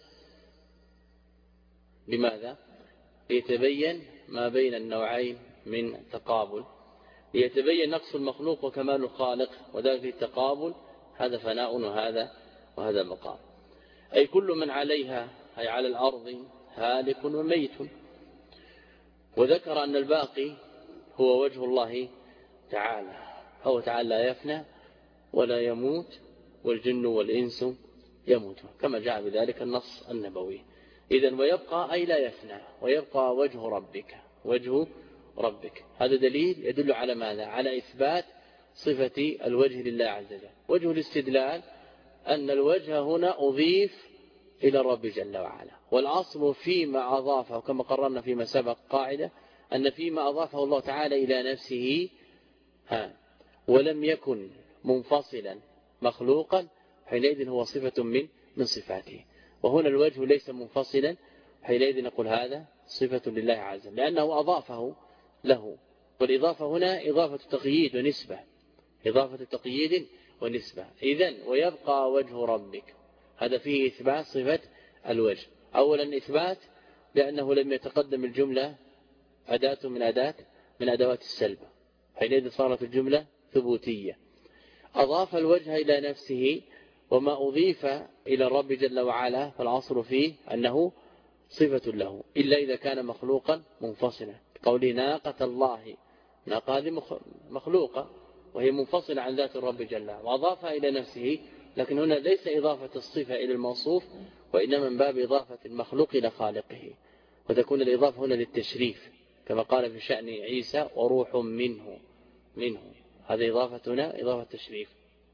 لماذا؟ ليتبين ما بين النوعين من تقابل، ليتبين نقص المخلوق وكمال الخالق، وذلك التقابل هذا فناء وهذا بقاء. أي كل من عليها، أي على الأرض، هالك وميت. وذكر أن الباقي هو وجه الله تعالى، هو تعالى لا يفنى ولا يموت، والجن والإنس يموتون كما جاء بذلك النص النبوي. إذن ويبقى أي لا يفنى، ويبقى وجه ربك، وجه ربك. هذا دليل يدل على ماذا؟ على إثبات صفة الوجه لله عز وجل. وجه الاستدلال أن الوجه هنا أضيف إلى الرب جل وعلا، والأصل فيما أضافه كما قررنا فيما سبق قاعدة أن فيما أضافه الله تعالى إلى نفسه ولم يكن منفصلا مخلوقا، حينئذ هو صفة من صفاته. وهنا الوجه ليس منفصلا، حينئذ نقول هذا صفة لله عز وجل، لأنه أضافه له. والإضافة هنا إضافة تقييد ونسبة، إضافة تقييد ونسبة. إذن ويبقى وجه ربك، هذا فيه إثبات صفة الوجه. أولا إثبات لأنه لم يتقدم الجملة أداة من أدوات السلب، حينئذ صارت الجملة ثبوتية. أضاف الوجه إلى نفسه، وما أضيف إلى الرب جل وعلا فالعصر فيه أنه صفة له، إلا إذا كان مخلوقا منفصلا. قولي ناقة الله، ناقة هذه مخلوقة وهي منفصلة عن ذات الرب جل وعلا، وأضافها إلى نفسه. لكن هنا ليس إضافة الصفة إلى الموصوف، وإنما من باب إضافة المخلوق إلى خالقه، وتكون الإضافة هنا للتشريف كما قال في شأن عيسى: وروح منه. هذه إضافة هنا إضافة تشريف.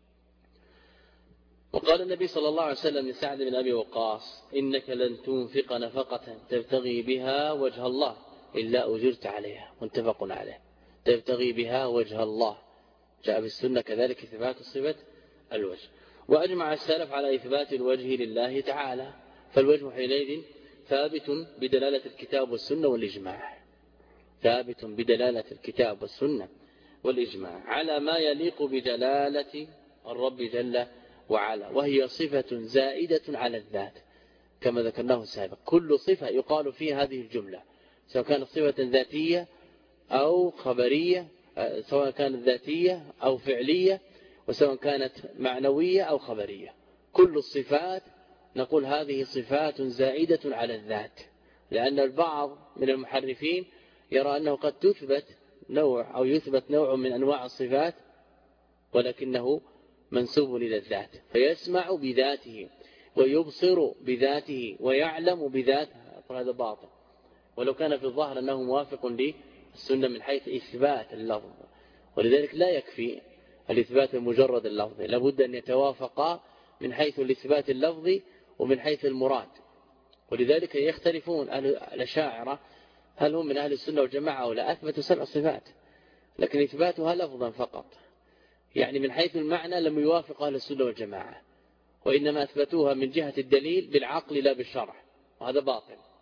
وقال النبي صلى الله عليه وسلم لسعد بن أبي وقاص: إنك لن تنفق نفقة تبتغي بها وجه الله إلا أجرت عليها. متفق عليه. تبتغي بها وجه الله، جاء بالسنة كذلك إثبات صفة الوجه. وأجمع السلف على إثبات الوجه لله تعالى، فالوجه حينئذ ثابت بدلالة الكتاب والسنة والإجماع، ثابت بدلالة الكتاب والسنة والإجماع على ما يليق بجلالة الرب جل وعلا، وهي صفة زائدة على الذات كما ذكرناه سابقا. كل صفة يقال فيها هذه الجملة، سواء كانت صفة ذاتية أو خبرية، سواء كانت ذاتية أو فعلية، وسواء كانت معنوية أو خبرية، كل الصفات نقول هذه صفات زائدة على الذات. لأن البعض من المحرفين يرى أنه قد تثبت نوع أو يثبت نوع من أنواع الصفات ولكنه منسوب إلى الذات، فيسمع بذاته ويبصر بذاته ويعلم بذاته، هذا باطل. ولو كان في الظاهر أنه موافق للسنة من حيث إثبات اللفظ، ولذلك لا يكفي الإثبات المجرد اللفظي، لابد أن يتوافقا من حيث الإثبات اللفظي ومن حيث المراد. ولذلك يختلفون الأشاعرة هل هم من أهل السنة والجماعة أو لا. أثبتوا 7 صفات لكن إثباتها لفظا فقط، يعني من حيث المعنى لم يوافق أهل السنة والجماعة، وإنما أثبتوها من جهة الدليل بالعقل لا بالشرع، وهذا باطل.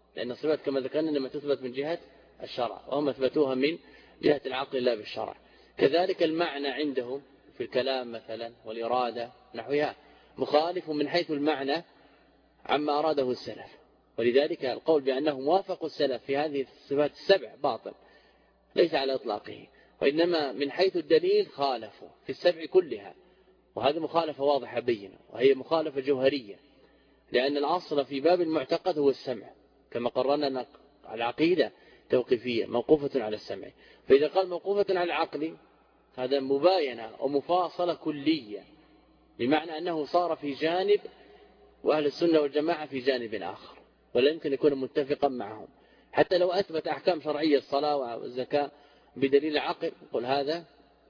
لأن الصفات كما ذكرنا لما تثبت من جهة الشرع، وهم أثبتوها من جهة العقل لا بالشرع. كذلك المعنى عندهم في الكلام مثلا والإرادة نحوها مخالف من حيث المعنى عما أراده السلف، ولذلك القول بأنهم وافقوا السلف في هذه الصفات السبع باطل ليس على إطلاقه، وإنما من حيث الدليل خالفوا في السبع كلها، وهذه مخالفة واضحة بينة، وهي مخالفة جوهرية، لأن الأصل في باب المعتقد هو السمع، كما قررنا العقيدة توقيفية موقوفة على السمع، فإذا قال موقوفة على العقل هذا مباينة ومفاصلة كلية، بمعنى أنه صار في جانب وأهل السنة والجماعة في جانب آخر، ولا يمكن يكون متفقا معهم، حتى لو أثبت أحكام شرعية الصلاة والزكاة بدليل العقل قل هذا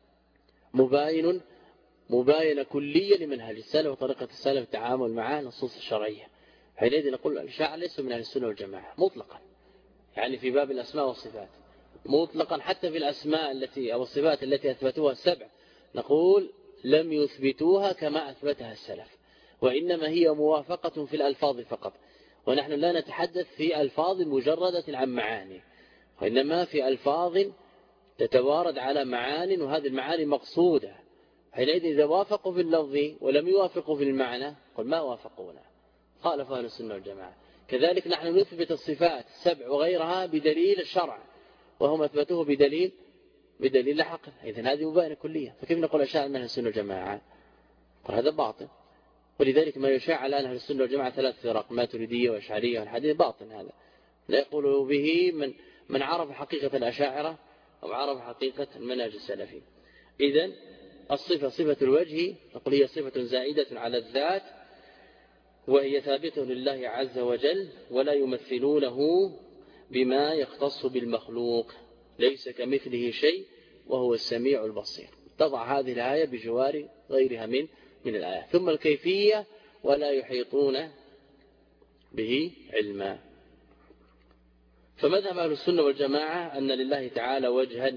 مباينة كلية لمنهج السلف وطريقة السلف التعامل مع النصوص الشرعية. حينئذ نقول الأشاعرة ليسوا من أهل السنة والجماعة مطلقا، يعني في باب الأسماء والصفات مطلقا، حتى في الأسماء أو الصفات التي أثبتوها السبع نقول لم يثبتوها كما أثبتها السلف، وإنما هي موافقة في الألفاظ فقط، ونحن لا نتحدث في ألفاظ مجردة عن معاني، وإنما في ألفاظ تتوارد على معان، وهذه المعاني مقصودة. حينئذ إذا وافقوا في اللفظ ولم يوافقوا في المعنى قل ما وافقونا، خالف أهل السنة والجماعة. كذلك نحن نثبت الصفات السبع وغيرها بدليل الشرع، وهم أثبتوه بدليل العقل، إذن هذه مباينة كلية، فكيف نقول أشاعرة من أهل السنة والجماعة؟ هذا باطل. ولذلك ما يشاع على أهل السنة والجماعة ثلاث فرق، ماتريدية وأشعرية والحديث باطل، هذا لا يقول به من عرف حقيقة الأشاعرة أو عرف حقيقة المنهج السلفي. إذن الصفة صفة الوجه نقول هي صفة زائدة على الذات، وهي ثابتة لله عز وجل، ولا يمثلونه بما يختص بالمخلوق، ليس كمثله شيء وهو السميع البصير. تضع هذه الآية بجوار غيرها من الآيات. ثم الكيفية ولا يحيطون به علما. فمذهب أهل السنة والجماعة أن لله تعالى وجها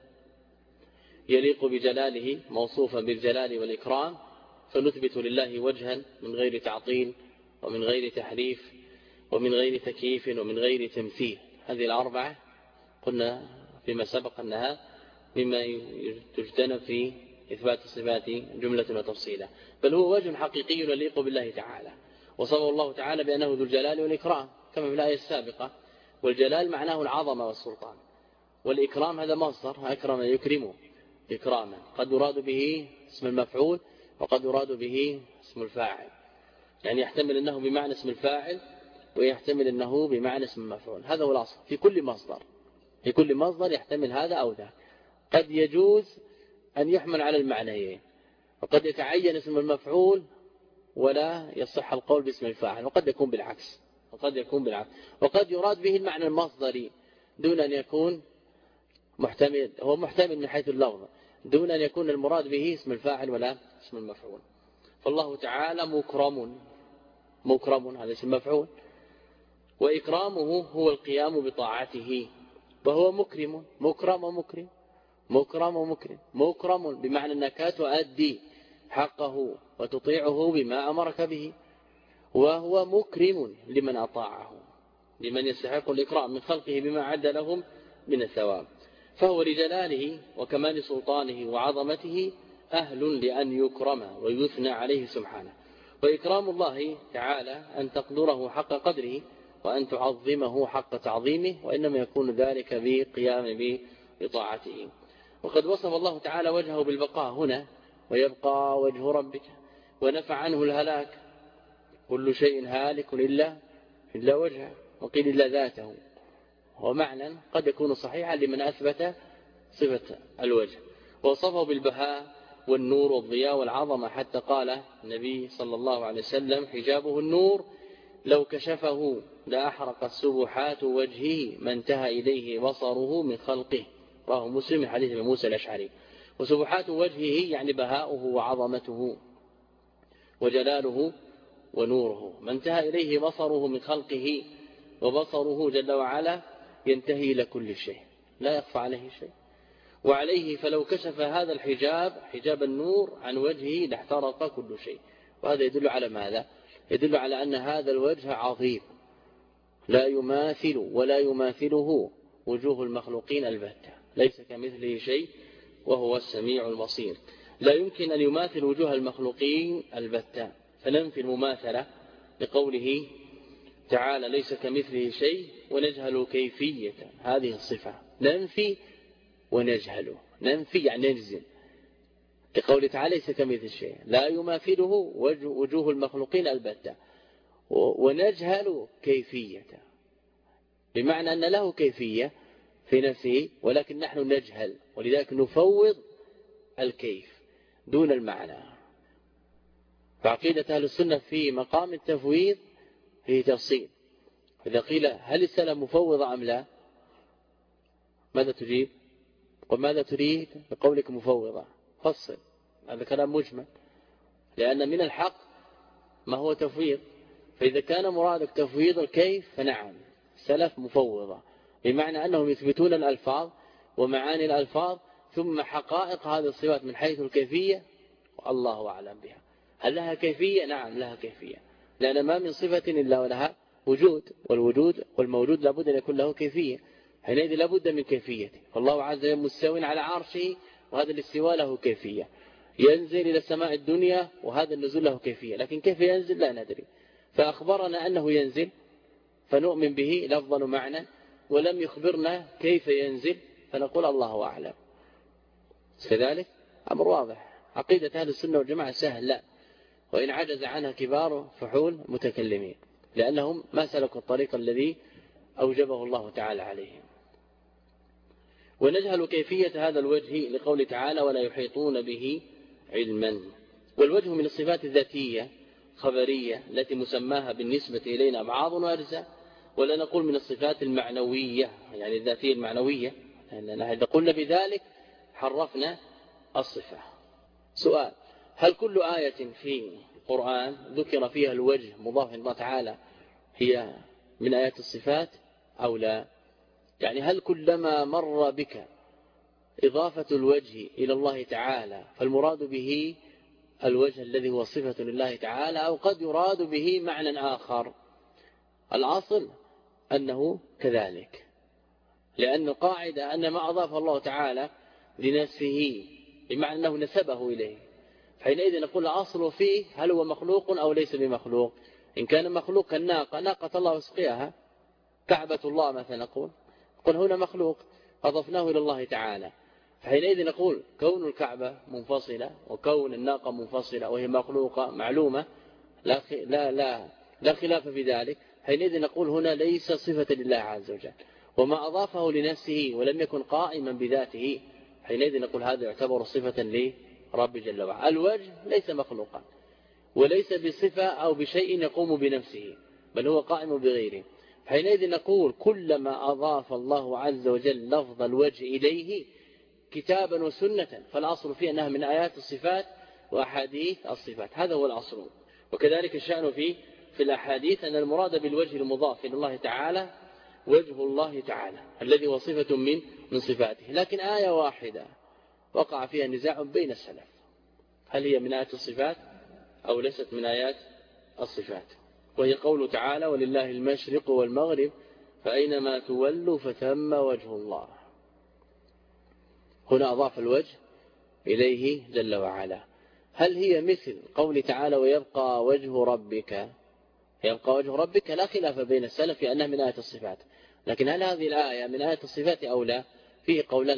يليق بجلاله موصوفا بالجلال والإكرام، فنثبت لله وجها من غير تعطيل ومن غير تحريف ومن غير تكييف ومن غير تمثيل. هذه الأربعة قلنا فيما سبق أنها مما تجتنب في إثبات الصفات جملة وتفصيلا، بل هو وجه حقيقي يليق بالله تعالى، وصفه الله تعالى بأنه ذو الجلال والإكرام كما في الآية السابقة، والجلال معناه العظمة والسلطان، والإكرام هذا مصدر أكرم يكرمه إكراما، قد يراد به اسم المفعول وقد يراد به اسم الفاعل، يعني يحتمل أنه بمعنى اسم الفاعل ويحتمل أنه بمعنى اسم المفعول. هذا هو الأصل في كل مصدر يحتمل هذا أو ذاك. قد يجوز أن يحمل على المعنيين، وقد يتعين اسم المفعول ولا يصح القول باسم الفاعل، وقد يكون بالعكس وقد يراد به المعنى المصدري دون أن يكون محتمل، هو محتمل من حيث اللفظ دون أن يكون المراد به اسم الفاعل ولا اسم المفعول. فالله تعالى مكرم هذا اسم مفعول، وإكرامه هو القيام بطاعته، وهو مكرم بمعنى أنك تؤدي حقه وتطيعه بما أمرك به، وهو مكرم لمن أطاعه، لمن يستحق الإكرام من خلقه بما عد لهم من الثواب، فهو لجلاله وكمال سلطانه وعظمته أهل لأن يكرم ويثنى عليه سبحانه. وإكرام الله تعالى أن تقدره حق قدره وأن تعظمه حق تعظيمه، وإنما يكون ذلك بقيام بطاعته. وقد وصف الله تعالى وجهه بالبقاء هنا، ويبقى وجه ربك، ونفى عنه الهلاك، كل شيء هالك إلا وجهه، وقيل إلا ذاته، ومعنى قد يكون صحيحا لمن أثبت صفة الوجه. ووصفه بالبهاء والنور والضياء والعظمة، حتى قال النبي صلى الله عليه وسلم حجابه النور لو كشفه لأحرقت سبحات وجهه ما انتهى إليه بصره من خلقه، رواه مسلم حديث ابن موسى الأشعري. وسبحات وجهه يعني بهاؤه وعظمته وجلاله ونوره، ما انتهى إليه بصره من خلقه، وبصره جل وعلا ينتهي إلى كل شيء لا يخفى عليه شيء، وعليه فلو كشف هذا الحجاب حجاب النور عن وجهه لاحترق كل شيء. وهذا يدل على ماذا؟ يدل على أن هذا الوجه عظيم، لا يماثل ولا يماثله وجوه المخلوقين البتة، ليس كمثله شيء وهو السميع البصير. لا يمكن أن يماثل وجوه المخلوقين البتة، فننفي المماثلة لقوله تعالى ليس كمثله شيء ونجهل كيفية هذه الصفة. ننفي ونجهل، ننفي يعني نجزم لقوله تعالى ليس كمثله شيء، لا يماثله وجوه المخلوقين البتة، ونجهل كيفيته، بمعنى أن له كيفية في نفسه ولكن نحن نجهل، ولذلك نفوض الكيف دون المعنى. فعقيدة أهل السنة في مقام التفويض فيه تفصيل. إذا قيل هل السلف مفوضة أم لا، ماذا تجيب؟ وماذا تريد بقولك مفوضة؟ فصل، هذا كلام مجمل، لأن من الحق ما هو تفويض. فإذا كان مرادك تفويض الكيف فنعم السلف مفوضة، بمعنى أنهم يثبتون الألفاظ ومعاني الألفاظ ثم حقائق هذه الصفات من حيث الكيفية الله أعلم بها. هل لها كيفية؟ نعم لها كيفية، لأن ما من صفة إلا ولها وجود، والوجود والموجود لابد أن يكون له كيفية، حينئذ لابد من كيفيته. فالله عز وجل مستوٍ على عرشه، وهذا الاستواء له كيفية. ينزل إلى السماء الدنيا، وهذا النزول له كيفية، لكن كيف ينزل لا ندري. فأخبرنا أنه ينزل فنؤمن به لفظا ومعنى، ولم يخبرنا كيف ينزل فنقول الله أعلم. كذلك أمر واضح. عقيدة أهل السنة والجماعة سهلة، وإن عجز عنها كبار فحول متكلمين، لأنهم ما سلكوا الطريق الذي أوجبه الله تعالى عليهم. ونجهل كيفية هذا الوجه لقول تعالى ولا يحيطون به علما. والوجه من الصفات الذاتية خبرية التي مسماها بالنسبة إلينا بعض وأجزاء، ولا نقول من الصفات المعنوية يعني الذاتية المعنوية، لأننا إذا قلنا بذلك حرفنا الصفة. سؤال: هل كل آية في القرآن ذكر فيها الوجه مضاف إلى الله تعالى هي من آيات الصفات أو لا؟ يعني هل كلما مر بك إضافة الوجه إلى الله تعالى فالمراد به الوجه الذي هو صفة لله تعالى، أو قد يراد به معنى آخر؟ الأصل أنه كذلك، لأن قاعدة أن ما أضاف الله تعالى لنفسه بمعنى أنه نسبه إليه، حينئذ نقول الأصل فيه هل هو مخلوق أو ليس بمخلوق. إن كان مخلوق كالناقة، ناقة الله وسقياها، كعبة الله مثلا نقول هنا مخلوق أضفناه إلى الله تعالى، فحينئذ نقول كون الكعبة منفصلة وكون الناقة منفصلة وهي مخلوقة معلومة لا خلاف في ذلك، حينئذ نقول هنا ليس صفة لله عز وجل، وما أضافه لنفسه ولم يكن قائما بذاته حينئذ نقول هذا يعتبر صفة لرب جل وعلا. الوجه ليس مخلوقا وليس بصفة أو بشيء يقوم بنفسه، بل هو قائم بغيره. حينئذ نقول كلما أضاف الله عز وجل لفظ الوجه إليه كتابا وسنة فالأصل فيه أنها من آيات الصفات وأحاديث الصفات، هذا هو الأصل. وكذلك الشأن في الأحاديث أن المراد بالوجه المضاف إلى الله تعالى وجه الله تعالى الذي هو صفة من صفاته. لكن آية واحدة وقع فيها نزاع بين السلف، هل هي من آيات الصفات أو ليست من آيات الصفات، وهي قول تعالى ولله المشرق والمغرب فأينما تولوا فثم وجه الله. هنا أضاف الوجه إليه جل وعلا. هل هي مثل قول تعالى ويبقى وجه ربك؟ يبقى وجه ربك لا خلاف بين السلف في أنها من آية الصفات، لكن هل هذه الآية من آية الصفات أو لا؟ فيه قولان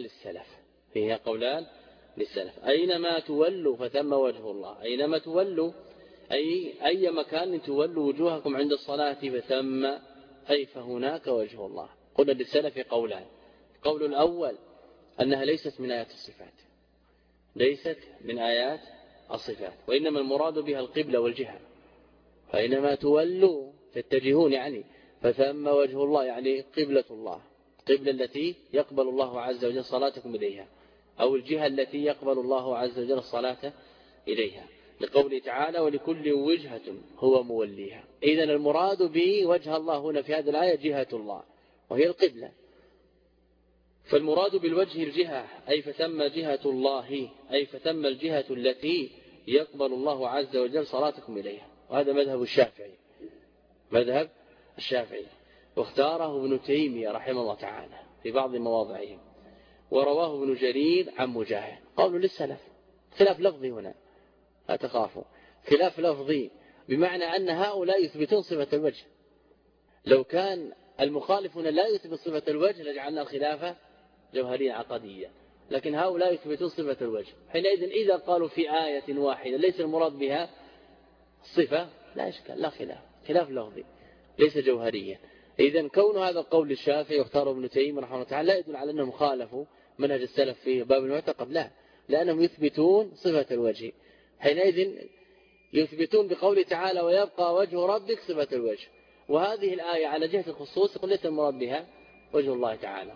للسلف. أينما تولوا فثم وجه الله، أينما تولوا أي مكان تولوا وجوهكم عند الصلاة فثم أي فهناك وجه الله. قلنا للسلف قولان: القول الأول أنها ليست من آيات الصفات، ليست من آيات الصفات، وإنما المراد بها القبلة والجهة، فإنما تولوا تتجهون يعني فثم وجه الله يعني قبلة الله، قبلة التي يقبل الله عز وجل صلاتكم إليها، أو الجهة التي يقبل الله عز وجل الصلاة إليها، لقوله تعالى ولكل وجهة هو موليها. إذن المراد بوجه الله هنا في هذه الآية جهة الله وهي القبلة، فالمراد بالوجه الجهة أي فثم جهة الله، أي فثم الجهة التي يقبل الله عز وجل صلاتكم إليها. وهذا مذهب الشافعي. واختاره ابن تيمية رحمه الله تعالى في بعض مواضعهم، ورواه ابن جرير عن مجاهد. قول للسلف، خلاف لفظي هنا لا تخافوا، خلاف لفظي بمعنى أن هؤلاء يثبتون صفة الوجه. لو كان المخالف هنا لا يثبت صفة الوجه لجعلنا الخلافة جوهرية عقدية، لكن هؤلاء يثبتون صفة الوجه. حينئذ إذا قالوا في آية واحدة ليس المراد بها صفة لا إشكال، لا خلاف، خلاف لفظي ليس جوهريا. إذن كون هذا القول الشافعي واختاره ابن تيمية رحمه الله تعالى لا يدل على أنهم خالفوا منهج السلف في باب المعتقد، لا، لأنهم يثبتون صفة الوجه. حينئذ يثبتون بقوله تعالى ويبقى وجه ربك صفة الوجه، وهذه الآية على جهة الخصوص يقول ليس المراد بها وجه الله تعالى.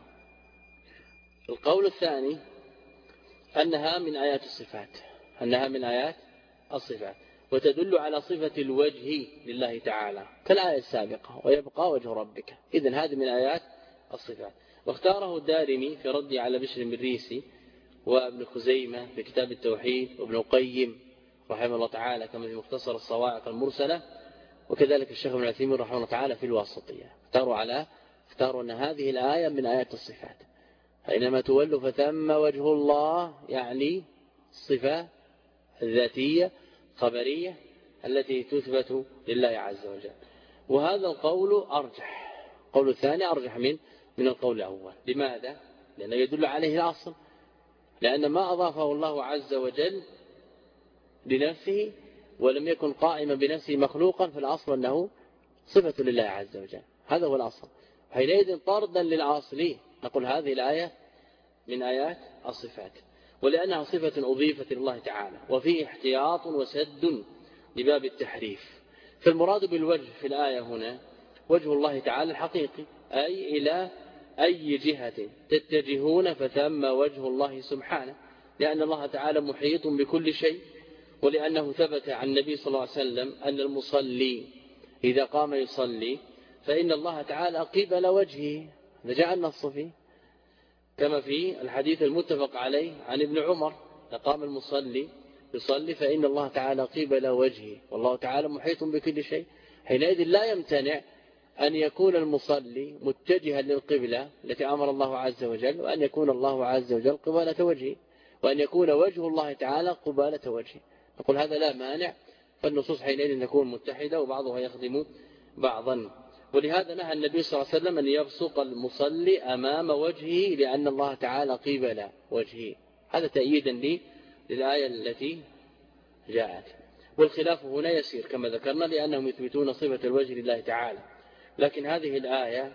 القول الثاني أنها من آيات الصفات، أنها من آيات الصفات وتدل على صفة الوجه لله تعالى كالآية السابقة ويبقى وجه ربك. إذن هذه من آيات الصفات. واختاره الدارمي في رد على بشر المريسي وابن خزيمة في كتاب التوحيد وابن القيم رحمه الله تعالى كما في مختصر الصواعق المرسلة، وكذلك الشيخ ابن عثيمين رحمه الله تعالى في الواسطية. اختاروا أن هذه الآية من آيات الصفات، فإنما تولوا فثم وجه الله يعني الصفة الذاتية خبرية التي تثبت لله عز وجل. وهذا القول أرجح، القول الثاني أرجح من القول الأول. لماذا؟ لأنه يدل عليه الأصل، لأن ما أضافه الله عز وجل لنفسه ولم يكن قائما بنفسه مخلوقا، فالأصل أنه صفة لله عز وجل، هذا هو الأصل. حينئذ طردا للأصل نقول هذه الآية من آيات الصفات، ولأنها صفة أضيفت لله تعالى وفيه احتياط وسد لباب التحريف. فالمراد بالوجه في الآية هنا وجه الله تعالى الحقيقي، أي إلى أي جهة تتجهون فثم وجه الله سبحانه، لأن الله تعالى محيط بكل شيء، ولأنه ثبت عن النبي صلى الله عليه وسلم أن المصلي إذا قام يصلي فإن الله تعالى قبل وجهه، جاء النص فيه كما في الحديث المتفق عليه عن ابن عمر قام المصلي يصلي فإن الله تعالى قبل وجهه والله تعالى محيط بكل شيء. حينئذ لا يمتنع أن يكون المصلي متجها للقبلة التي أمر الله عز وجل، وأن يكون الله عز وجل قبالة وجهه، وأن يكون وجه الله تعالى قبالة وجهه. نقول هذا لا مانع، فالنصوص حينئذ تكون متحدة وبعضها يخدم بعضا. ولهذا نهى النبي صلى الله عليه وسلم أن يبصق المصلي أمام وجهه لأن الله تعالى قبل وجهه، هذا تأييدا للآية التي جاءت. والخلاف هنا يسير كما ذكرنا لأنهم يثبتون صفة الوجه لله تعالى، لكن هذه الآية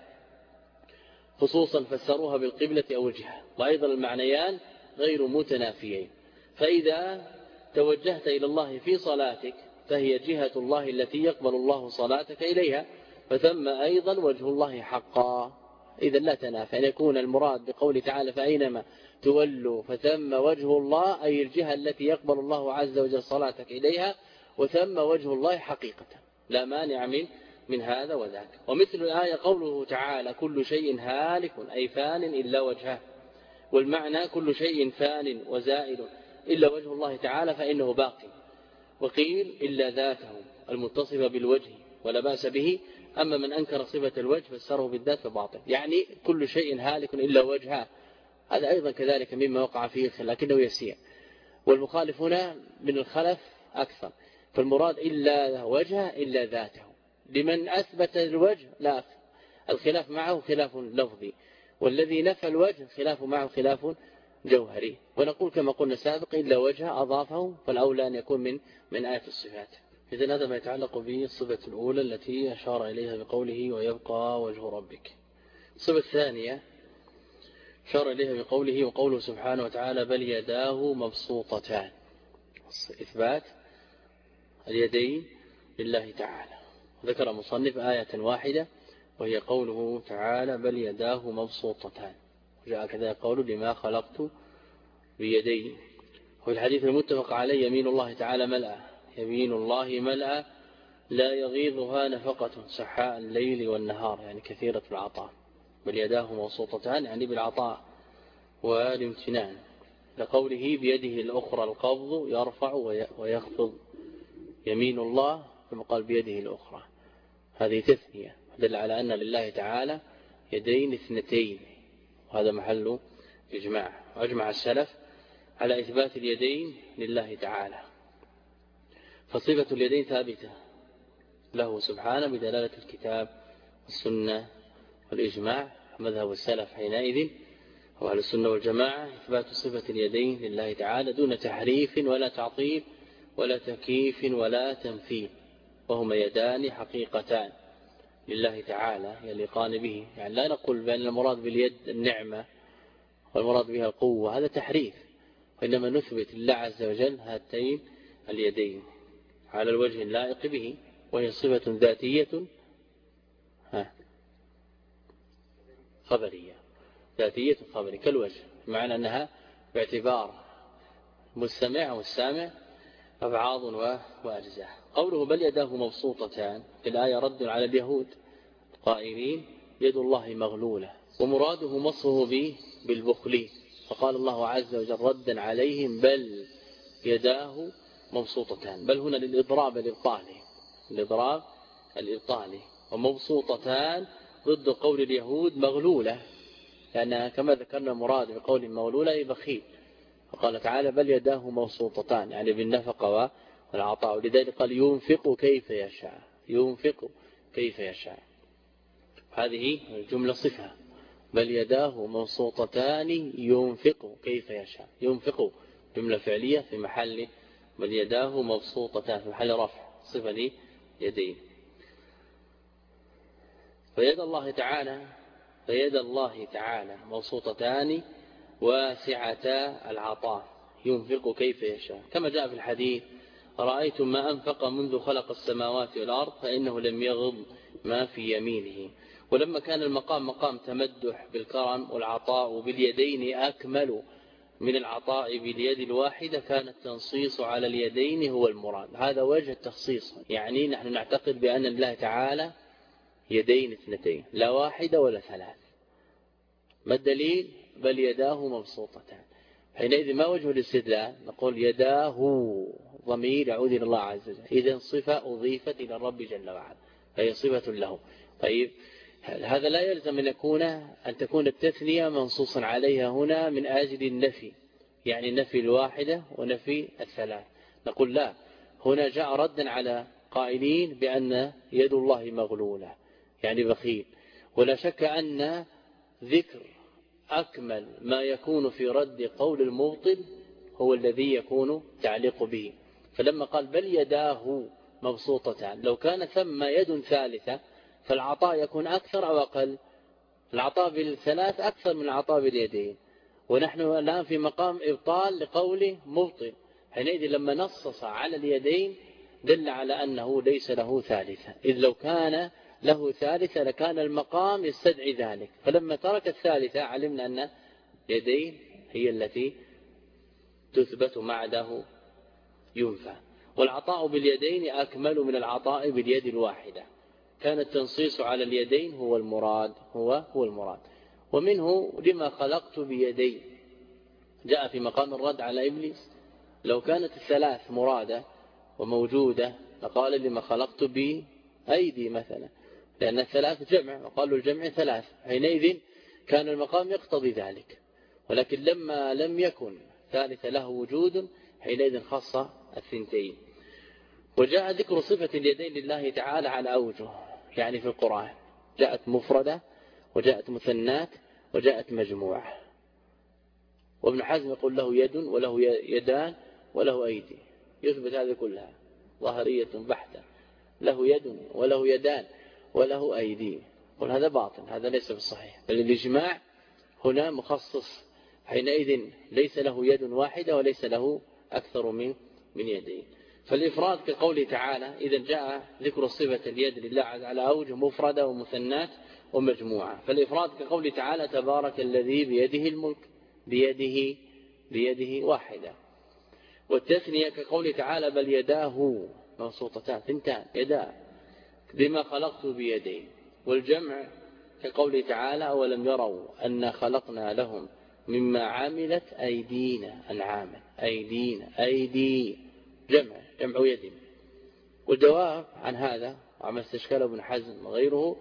خصوصا فسروها بالقبلة أو الجهة، وأيضا المعنيان غير متنافيين. فإذا توجهت إلى الله في صلاتك فهي جهة الله التي يقبل الله صلاتك إليها، فثم أيضا وجه الله حقا. إذا لا تنافى أن يكون المراد بقول تعالى فأينما تولوا فثم وجه الله، أي الجهة التي يقبل الله عز وجل صلاتك إليها، وثم وجه الله حقيقة، لا مانع من هذا وذاك. ومثل الآية قوله تعالى كل شيء هالك أي فان إلا وجهه، والمعنى كل شيء فان وزائل إلا وجه الله تعالى فإنه باقي. وقيل إلا ذاته المتصفة بالوجه ولا بأس به، أما من أنكر صفة الوجه فسره بالذات فباطل، يعني كل شيء هالك إلا وجهه، هذا أيضا كذلك مما وقع فيه الخلاف لكنه يسير. والمخالف هنا من الخلف أكثر، فالمراد إلا وجهه إلا ذاته. لمن أثبت الوجه لا، الخلاف معه خلاف لفظي، والذي نفى الوجه خلاف معه خلاف جوهري. ونقول كما قلنا سابقا إلا وجهه أضافه فالأولى أن يكون من آية الصفات. إذن هذا ما يتعلق بالصفة الأولى التي أشار إليها بقوله ويبقى وجه ربك. الصفة الثانية أشار إليها بقوله وقوله سبحانه وتعالى بل يداه مبسوطتان، إثبات اليدين لله تعالى. ذكر مصنف آية واحدة وهي قوله تعالى بل يداه مبسوطتان، وجاء كذا قوله لما خلقت بيدي. وفي الحديث المتفق عليه يمين الله تعالى ملأ، يمين الله ملأ لا يغيضها نفقة سحاء الليل والنهار، يعني كثيرة العطاء. بل يداه مبسوطتان يعني بالعطاء والامتنان، لقوله بيده الأخرى القبض يرفع ويخفض، يمين الله ثم قال بيده الأخرى، هذه تثنية، دل على أن لله تعالى يدين اثنتين، وهذا محل إجماع. وأجمع السلف على إثبات اليدين لله تعالى، فصفة اليدين ثابتة له سبحانه بدلالة الكتاب والسنة والإجماع. مذهب السلف حينئذ هو أهل السنة والجماعة إثبات صفة اليدين لله تعالى دون تحريف ولا تعطيل ولا تكييف ولا تمثيل، وهما يدان حقيقتان لله تعالى يليقان به. يعني لا نقول بأن المراد باليد النعمة والمراد بها القوة، هذا تحريف، وإنما نثبت لله عز وجل هاتين اليدين على الوجه اللائق به، وهي صفة ذاتية خبرية، ذاتية خبرية كالوجه، معنى أنها باعتبار مستمع والسامع أبعاض وأجزاء. قوله بل يداه مبسوطتان في الآية رد على اليهود قائلين يد الله مغلولة، ومراده مصه بالبخل، فقال الله عز وجل ردا عليهم بل يداه مبسوطتان. بل هنا للإضراب الإبطالي، ومبسوطتان ضد قول اليهود مغلولة، لأنها كما ذكرنا مراد بقول مغلولة أي بخيل. وقال تعالى بل يداه مبسوطتان يعني بالنفقة والعطاء، ولذلك قال ينفق كيف يشاء. هذه الجملة صفة، بل يداه مبسوطتان ينفق كيف يشاء. ينفق جملة فعلية في محل بل يداه مبسوطتان في محل رفع صفة ليدين. فيد الله تعالى مبسوطتان واسعتا العطاء ينفق كيف يشاء، كما جاء في الحديث رأيتم ما أنفق منذ خلق السماوات والأرض فإنه لم يغض ما في يمينه. ولما كان المقام مقام تمدح بالكرم والعطاء باليدين أكمل من العطاء باليد الواحدة، كان التنصيص على اليدين هو المراد. هذا وجه التخصيص، يعني نحن نعتقد بأن الله تعالى يدين اثنتين لا واحدة ولا ثلاث. ما الدليل؟ بل يداه مبسوطتان. حينئذ ما وجه الاستدلال؟ نقول يداه ضمير يعود إلى الله عز وجل، إذن صفة أضيفت إلى الرب جل وعلا فهي صفة له. طيب هذا لا يلزم أن تكون التثنية منصوصا عليها هنا من أجل النفي، يعني نفي الواحدة ونفي الثلاث. نقول لا، هنا جاء ردا على قائلين بأن يد الله مغلولة يعني بخيل. ولا شك أن ذكر أكمل ما يكون في رد قول المبطل هو الذي يكون تعليق به. فلما قال بل يداه مبسوطتان، لو كان ثم يد ثالثة فالعطاء يكون أكثر أو أقل؟ العطاء بالثلاث أكثر من العطاء باليدين، ونحن الآن في مقام إبطال لقول مبطل. حينئذ لما نصص على اليدين دل على أنه ليس له ثالثة، إذ لو كان له ثالثة لكان المقام يستدعي ذلك. فلما ترك الثالثة علمنا أن يدين هي التي تثبت معده ينفى. والعطاء باليدين أكمل من العطاء باليد الواحدة، كان التنصيص على اليدين هو المراد. ومنه لما خلقت بيدي، جاء في مقام الرد على إبليس. لو كانت الثلاث مرادة وموجودة لقال لما خلقت بأيدي مثلا، لأن الثلاث جمع وقالوا الجمع ثلاث، حينئذ كان المقام يقتضي ذلك. ولكن لما لم يكن ثالث له وجود حينئذ خص الثنتين. وجاء ذكر صفة اليدين لله تعالى على أوجه، يعني في القرآن جاءت مفردة وجاءت مثنات وجاءت مجموعة. وابن حزم يقول له يد وله يدان وله أيدي، يثبت هذه كلها ظاهرية بحتة، له يد وله يدان وله أيدي. قل هذا باطل، هذا ليس بالصحيح، بل الإجماع هنا مخصص، حينئذ ليس له يد واحدة وليس له أكثر من يدين. فالإفراد كقوله تعالى إذا جاء ذكر صفة اليد لله على أوجه مفردة ومثنات ومجموعة. فالإفراد كقوله تعالى تبارك الذي بيده الملك، بيده واحدة. والتثنية كقوله تعالى بل يداه مبسوطتان ثنتان يداه لما خلقت بيدين. والجمع كقوله تعالى أولم يروا أن خلقنا لهم مما عملت أيدينا أنعاما، أيدي جمع يد. والجواب عن هذا وعما استشكله ابن حزم وغيره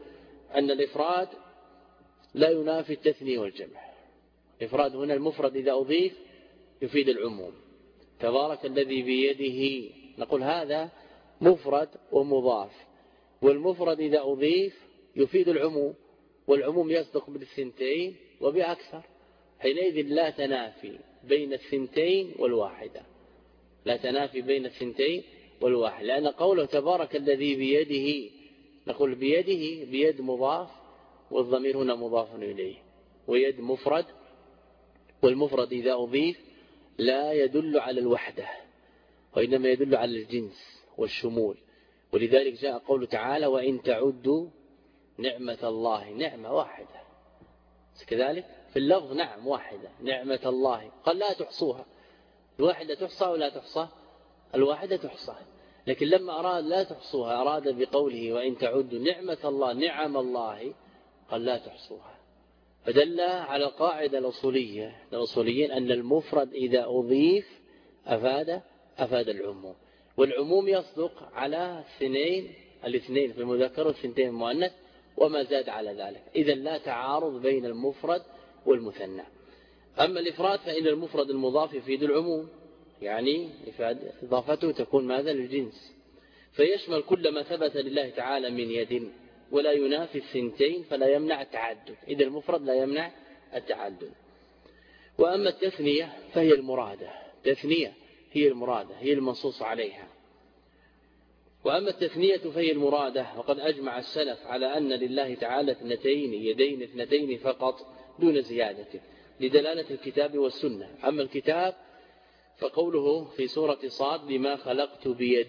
أن الإفراد لا ينافي التثنية والجمع. الإفراد هنا المفرد إذا أضيف يفيد العموم. تبارك الذي بيده، نقول هذا مفرد ومضاف، والمفرد إذا أضيف يفيد العموم، والعموم يصدق بالثنتين وبأكثر. حينئذ لا تنافي بين الثنتين والواحدة، لا تنافي بين الثنتين والواحد، لأن قوله تبارك الذي بيده، نقول بيده بيد مضاف، والضمير هنا مضاف إليه، ويد مفرد، والمفرد إذا أضيف لا يدل على الوحدة وإنما يدل على الجنس والشمول. ولذلك جاء قوله تعالى وإن تعدوا نعمة الله، نعمة واحدة كذلك في اللفظ، نعم واحدة، نعمة الله قال لا تحصوها. الواحدة تحصى ولا تحصى؟ الواحدة تحصى، لكن لما أراد لا تحصوها أراد بقوله وإن تعدوا نعمة الله، نعم الله، قال لا تحصوها. فدل على القاعدة الأصوليين أن المفرد إذا أضيف أفاد العموم، والعموم يصدق على الاثنين في المذكر والثنتين المؤنث وما زاد على ذلك. إذن لا تعارض بين المفرد والمثنى. أما الإفراد فإن المفرد المضاف يفيد العموم، يعني إضافته تكون ماذا للجنس، فيشمل كل ما ثبت لله تعالى من يد، ولا ينافي الثنتين فلا يمنع التعدد. إذا المفرد لا يمنع التعدد. وأما التثنية فهي المرادة، تثنية هي المرادة، هي المنصوص عليها. وأما التثنية فهي المرادة، وقد أجمع السلف على أن لله تعالى اثنتين، يدين اثنتين فقط دون زيادة، لدلالة الكتاب والسنة. أما الكتاب فقوله في سورة صاد لما خلقت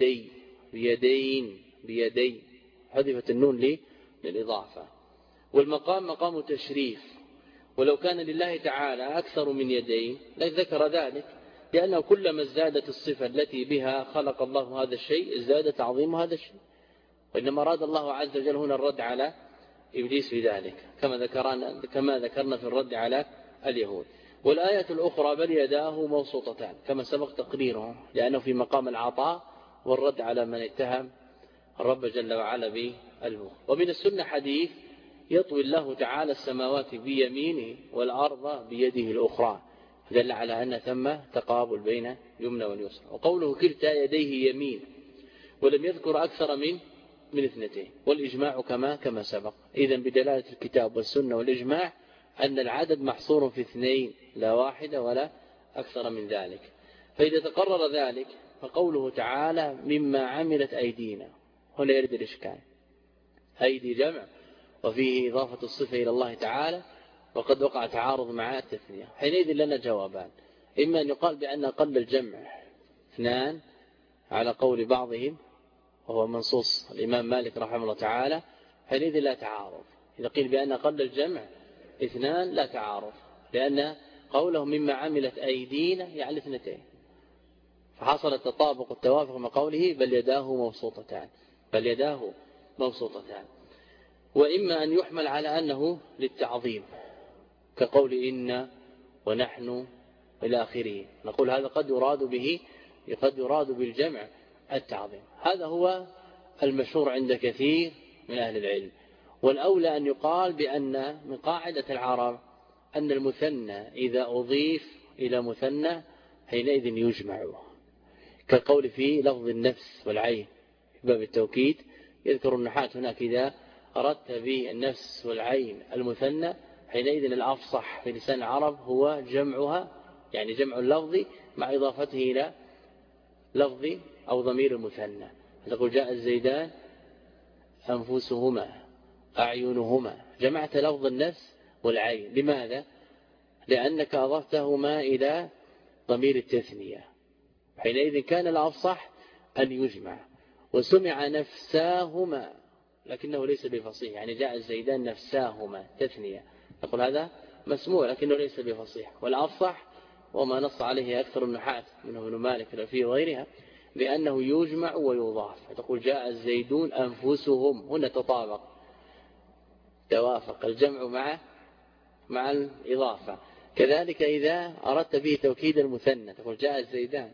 بيدي حذفت النون للإضافة. والمقام مقام تشريف، ولو كان لله تعالى أكثر من يدين لذكر ذلك، لأنه كلما ازدادت الصفة التي بها خلق الله هذا الشيء ازداد تعظيم هذا الشيء. وإنما أراد الله عز وجل هنا الرد على إبليس في ذلك، كما ذكرنا في الرد على اليهود. والآية الأخرى بل يداه مبسوطتان كما سبق تقريره، لأنه في مقام العطاء والرد على من اتهم الرب جل وعلا بالبخل. ومن السنة حديث يطوي الله تعالى السماوات بيمينه والأرض بيده الأخرى، دل على أن ثم تقابل بين يمنى واليسرى. وقوله كلتا يديه يمين، ولم يذكر أكثر من اثنتين، والإجماع كما سبق. إذن بدلالة الكتاب والسنة والإجماع أن العدد محصور في اثنين لا واحدة ولا أكثر من ذلك. فإذا تقرر ذلك فقوله تعالى مما عملت أيدينا، هنا يرد الإشكال، أيدي جمع وفيه إضافة الصفة إلى الله تعالى، وقد وقع تعارض مع التثنية. حينئذ لنا جوابان: إما أن يقال بأن أقل الجمع اثنان على قول بعضهم وهو منصوص الإمام مالك رحمه الله تعالى، حينئذ لا تعارض. إذا قيل بأن أقل الجمع اثنان لا تعارض، لأن قوله مما عملت أيدينا يعني اثنتين، فحصل التطابق والتوافق مع قوله بل يداه مبسوطتان. وإما أن يحمل على أنه للتعظيم كقول إن ونحن إلى آخره، نقول هذا قد يراد بالجمع التعظيم. هذا هو المشهور عند كثير من أهل العلم. والأولى أن يقال بأن من قاعدة العرب أن المثنى إذا أضيف إلى مثنى حينئذ يجمع، كالقول في لفظ النفس والعين في باب التوكيد. يذكر النحاة هناك إذا أردت بالنفس والعين المثنى حينئذ الأفصح في لسان العرب هو جمعها، يعني جمع اللفظ مع إضافته إلى لفظ أو ضمير المثنى. تقول جاء الزيدان أنفسهما أعينهما، جمعت لفظ النفس والعين. لماذا؟ لأنك أضفتهما إلى ضمير التثنية، حينئذ كان الأفصح أن يجمع. وسمع نفساهما لكنه ليس بفصيح، يعني جاء الزيدان نفساهما تثنية، نقول هذا مسموع لكنه ليس بفصيح. والأفصح وما نص عليه أكثر النحاة منه ابن مالك في غيرها بأنه يجمع ويضاف. تقول جاء الزيدون أنفسهم، هنا توافق الجمع مع الإضافة. كذلك إذا أردت به توكيد المثنى تقول جاء الزيدان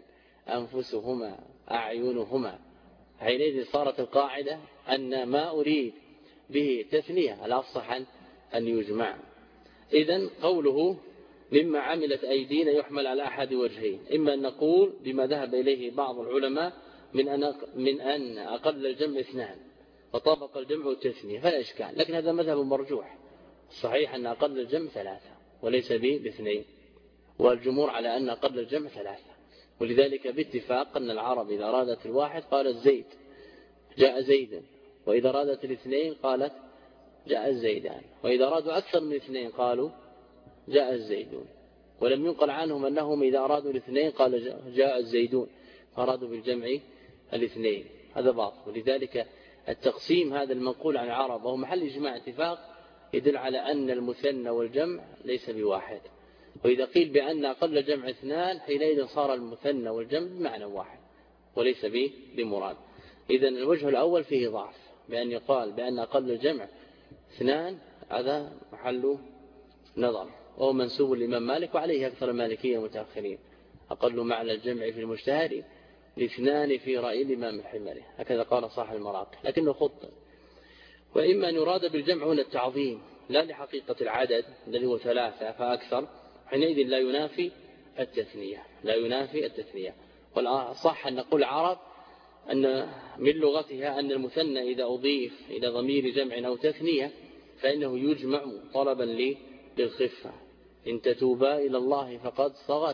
أنفسهما أعينهما، حينئذ صارت القاعدة أن ما أريد به تثنية، الأفصح أن يجمع. إذن قوله مما عملت أيدينا يحمل على أحد وجهين، إما أن نقول بما ذهب إليه بعض العلماء من أن أقل الجمع 2 وطابق الجمع التثنية فلا إشكال، لكن هذا مذهب مرجوح. الصحيح أن أقل الجمع 3 وليس ب2، والجمهور على أن أقل الجمع 3. ولذلك باتفاق أن العرب إذا أرادت الواحد قالت زيد جاء زيدا، وإذا أرادت الاثنين قالت جاء الزيدان، وإذا أرادوا أكثر من 2 قالوا جاء الزيدون. ولم ينقل عنهم أنهم إذا أرادوا الاثنين قال جاء الزيدون، فأرادوا بالجمع الاثنين، هذا باطل. ولذلك التقسيم هذا المنقول عن العرب وهو محل إجماع اتفاق يدل على أن المثنى والجمع ليس بواحد. وإذا قيل بأن أقل جمع 2 حينئذ صار المثنى والجمع بمعنى واحد وليس بمراد. إذن الوجه الأول فيه ضعف، بأن يقال بأن أقل الجمع 2 هذا محل نظر، وهو منسوب الإمام مالك وعليه أكثر المالكية متأخرين. أقل معنى الجمع في المجتهد 2 في رأي الإمام الحمري، هكذا قال صاحب المراقي، لكنه خط. وإما أن يراد بالجمع هنا التعظيم لا لحقيقة العدد الذي هو 3 فأكثر، حينئذ لا ينافي التثنية. والصح أن نقول العرب أن من لغتها أن المثنى إذا أضيف إلى ضمير جمع أو تثنية فإنه يجمع طلبا للخفة. إن تتوبا إلى الله فقد صغت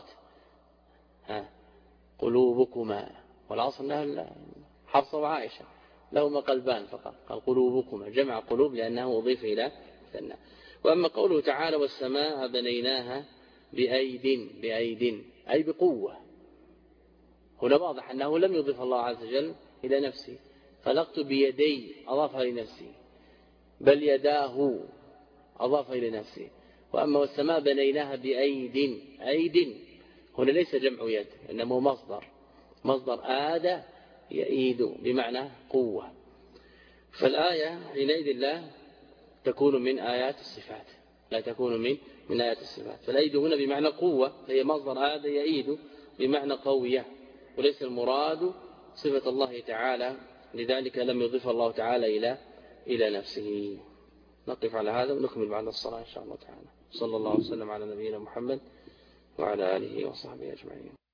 قلوبكما، والعصر أنها حفصة وعائشة لهما قلبان فقط، قال قلوبكما جمع قلوب لأنه أضيف إلى مثنى. وأما قوله تعالى والسماء بنيناها بأيد أي بقوة، هنا واضح أنه لم يضيف الله عز وجل إلى نفسه، خلقت بيدي أضافها لنفسه، بل يداه أضاف إلى نفسه. وأما والسماء بنيناها أيد هنا ليس جمع يد، إنما مصدر آد يأيد بمعنى قوة. فالآية حينئذ لا تكون من آيات الصفات، لا تكون من آيات الصفات. فالأيد هنا بمعنى قوة، هي مصدر آد يأيد بمعنى قوية، وليس المراد صفة الله تعالى، لذلك لم يضيف الله تعالى إلى نفسه. نقف على هذا ونكمل بعد الصلاة إن شاء الله تعالى. صلى الله وسلم على نبينا محمد وعلى آله وصحبه أجمعين.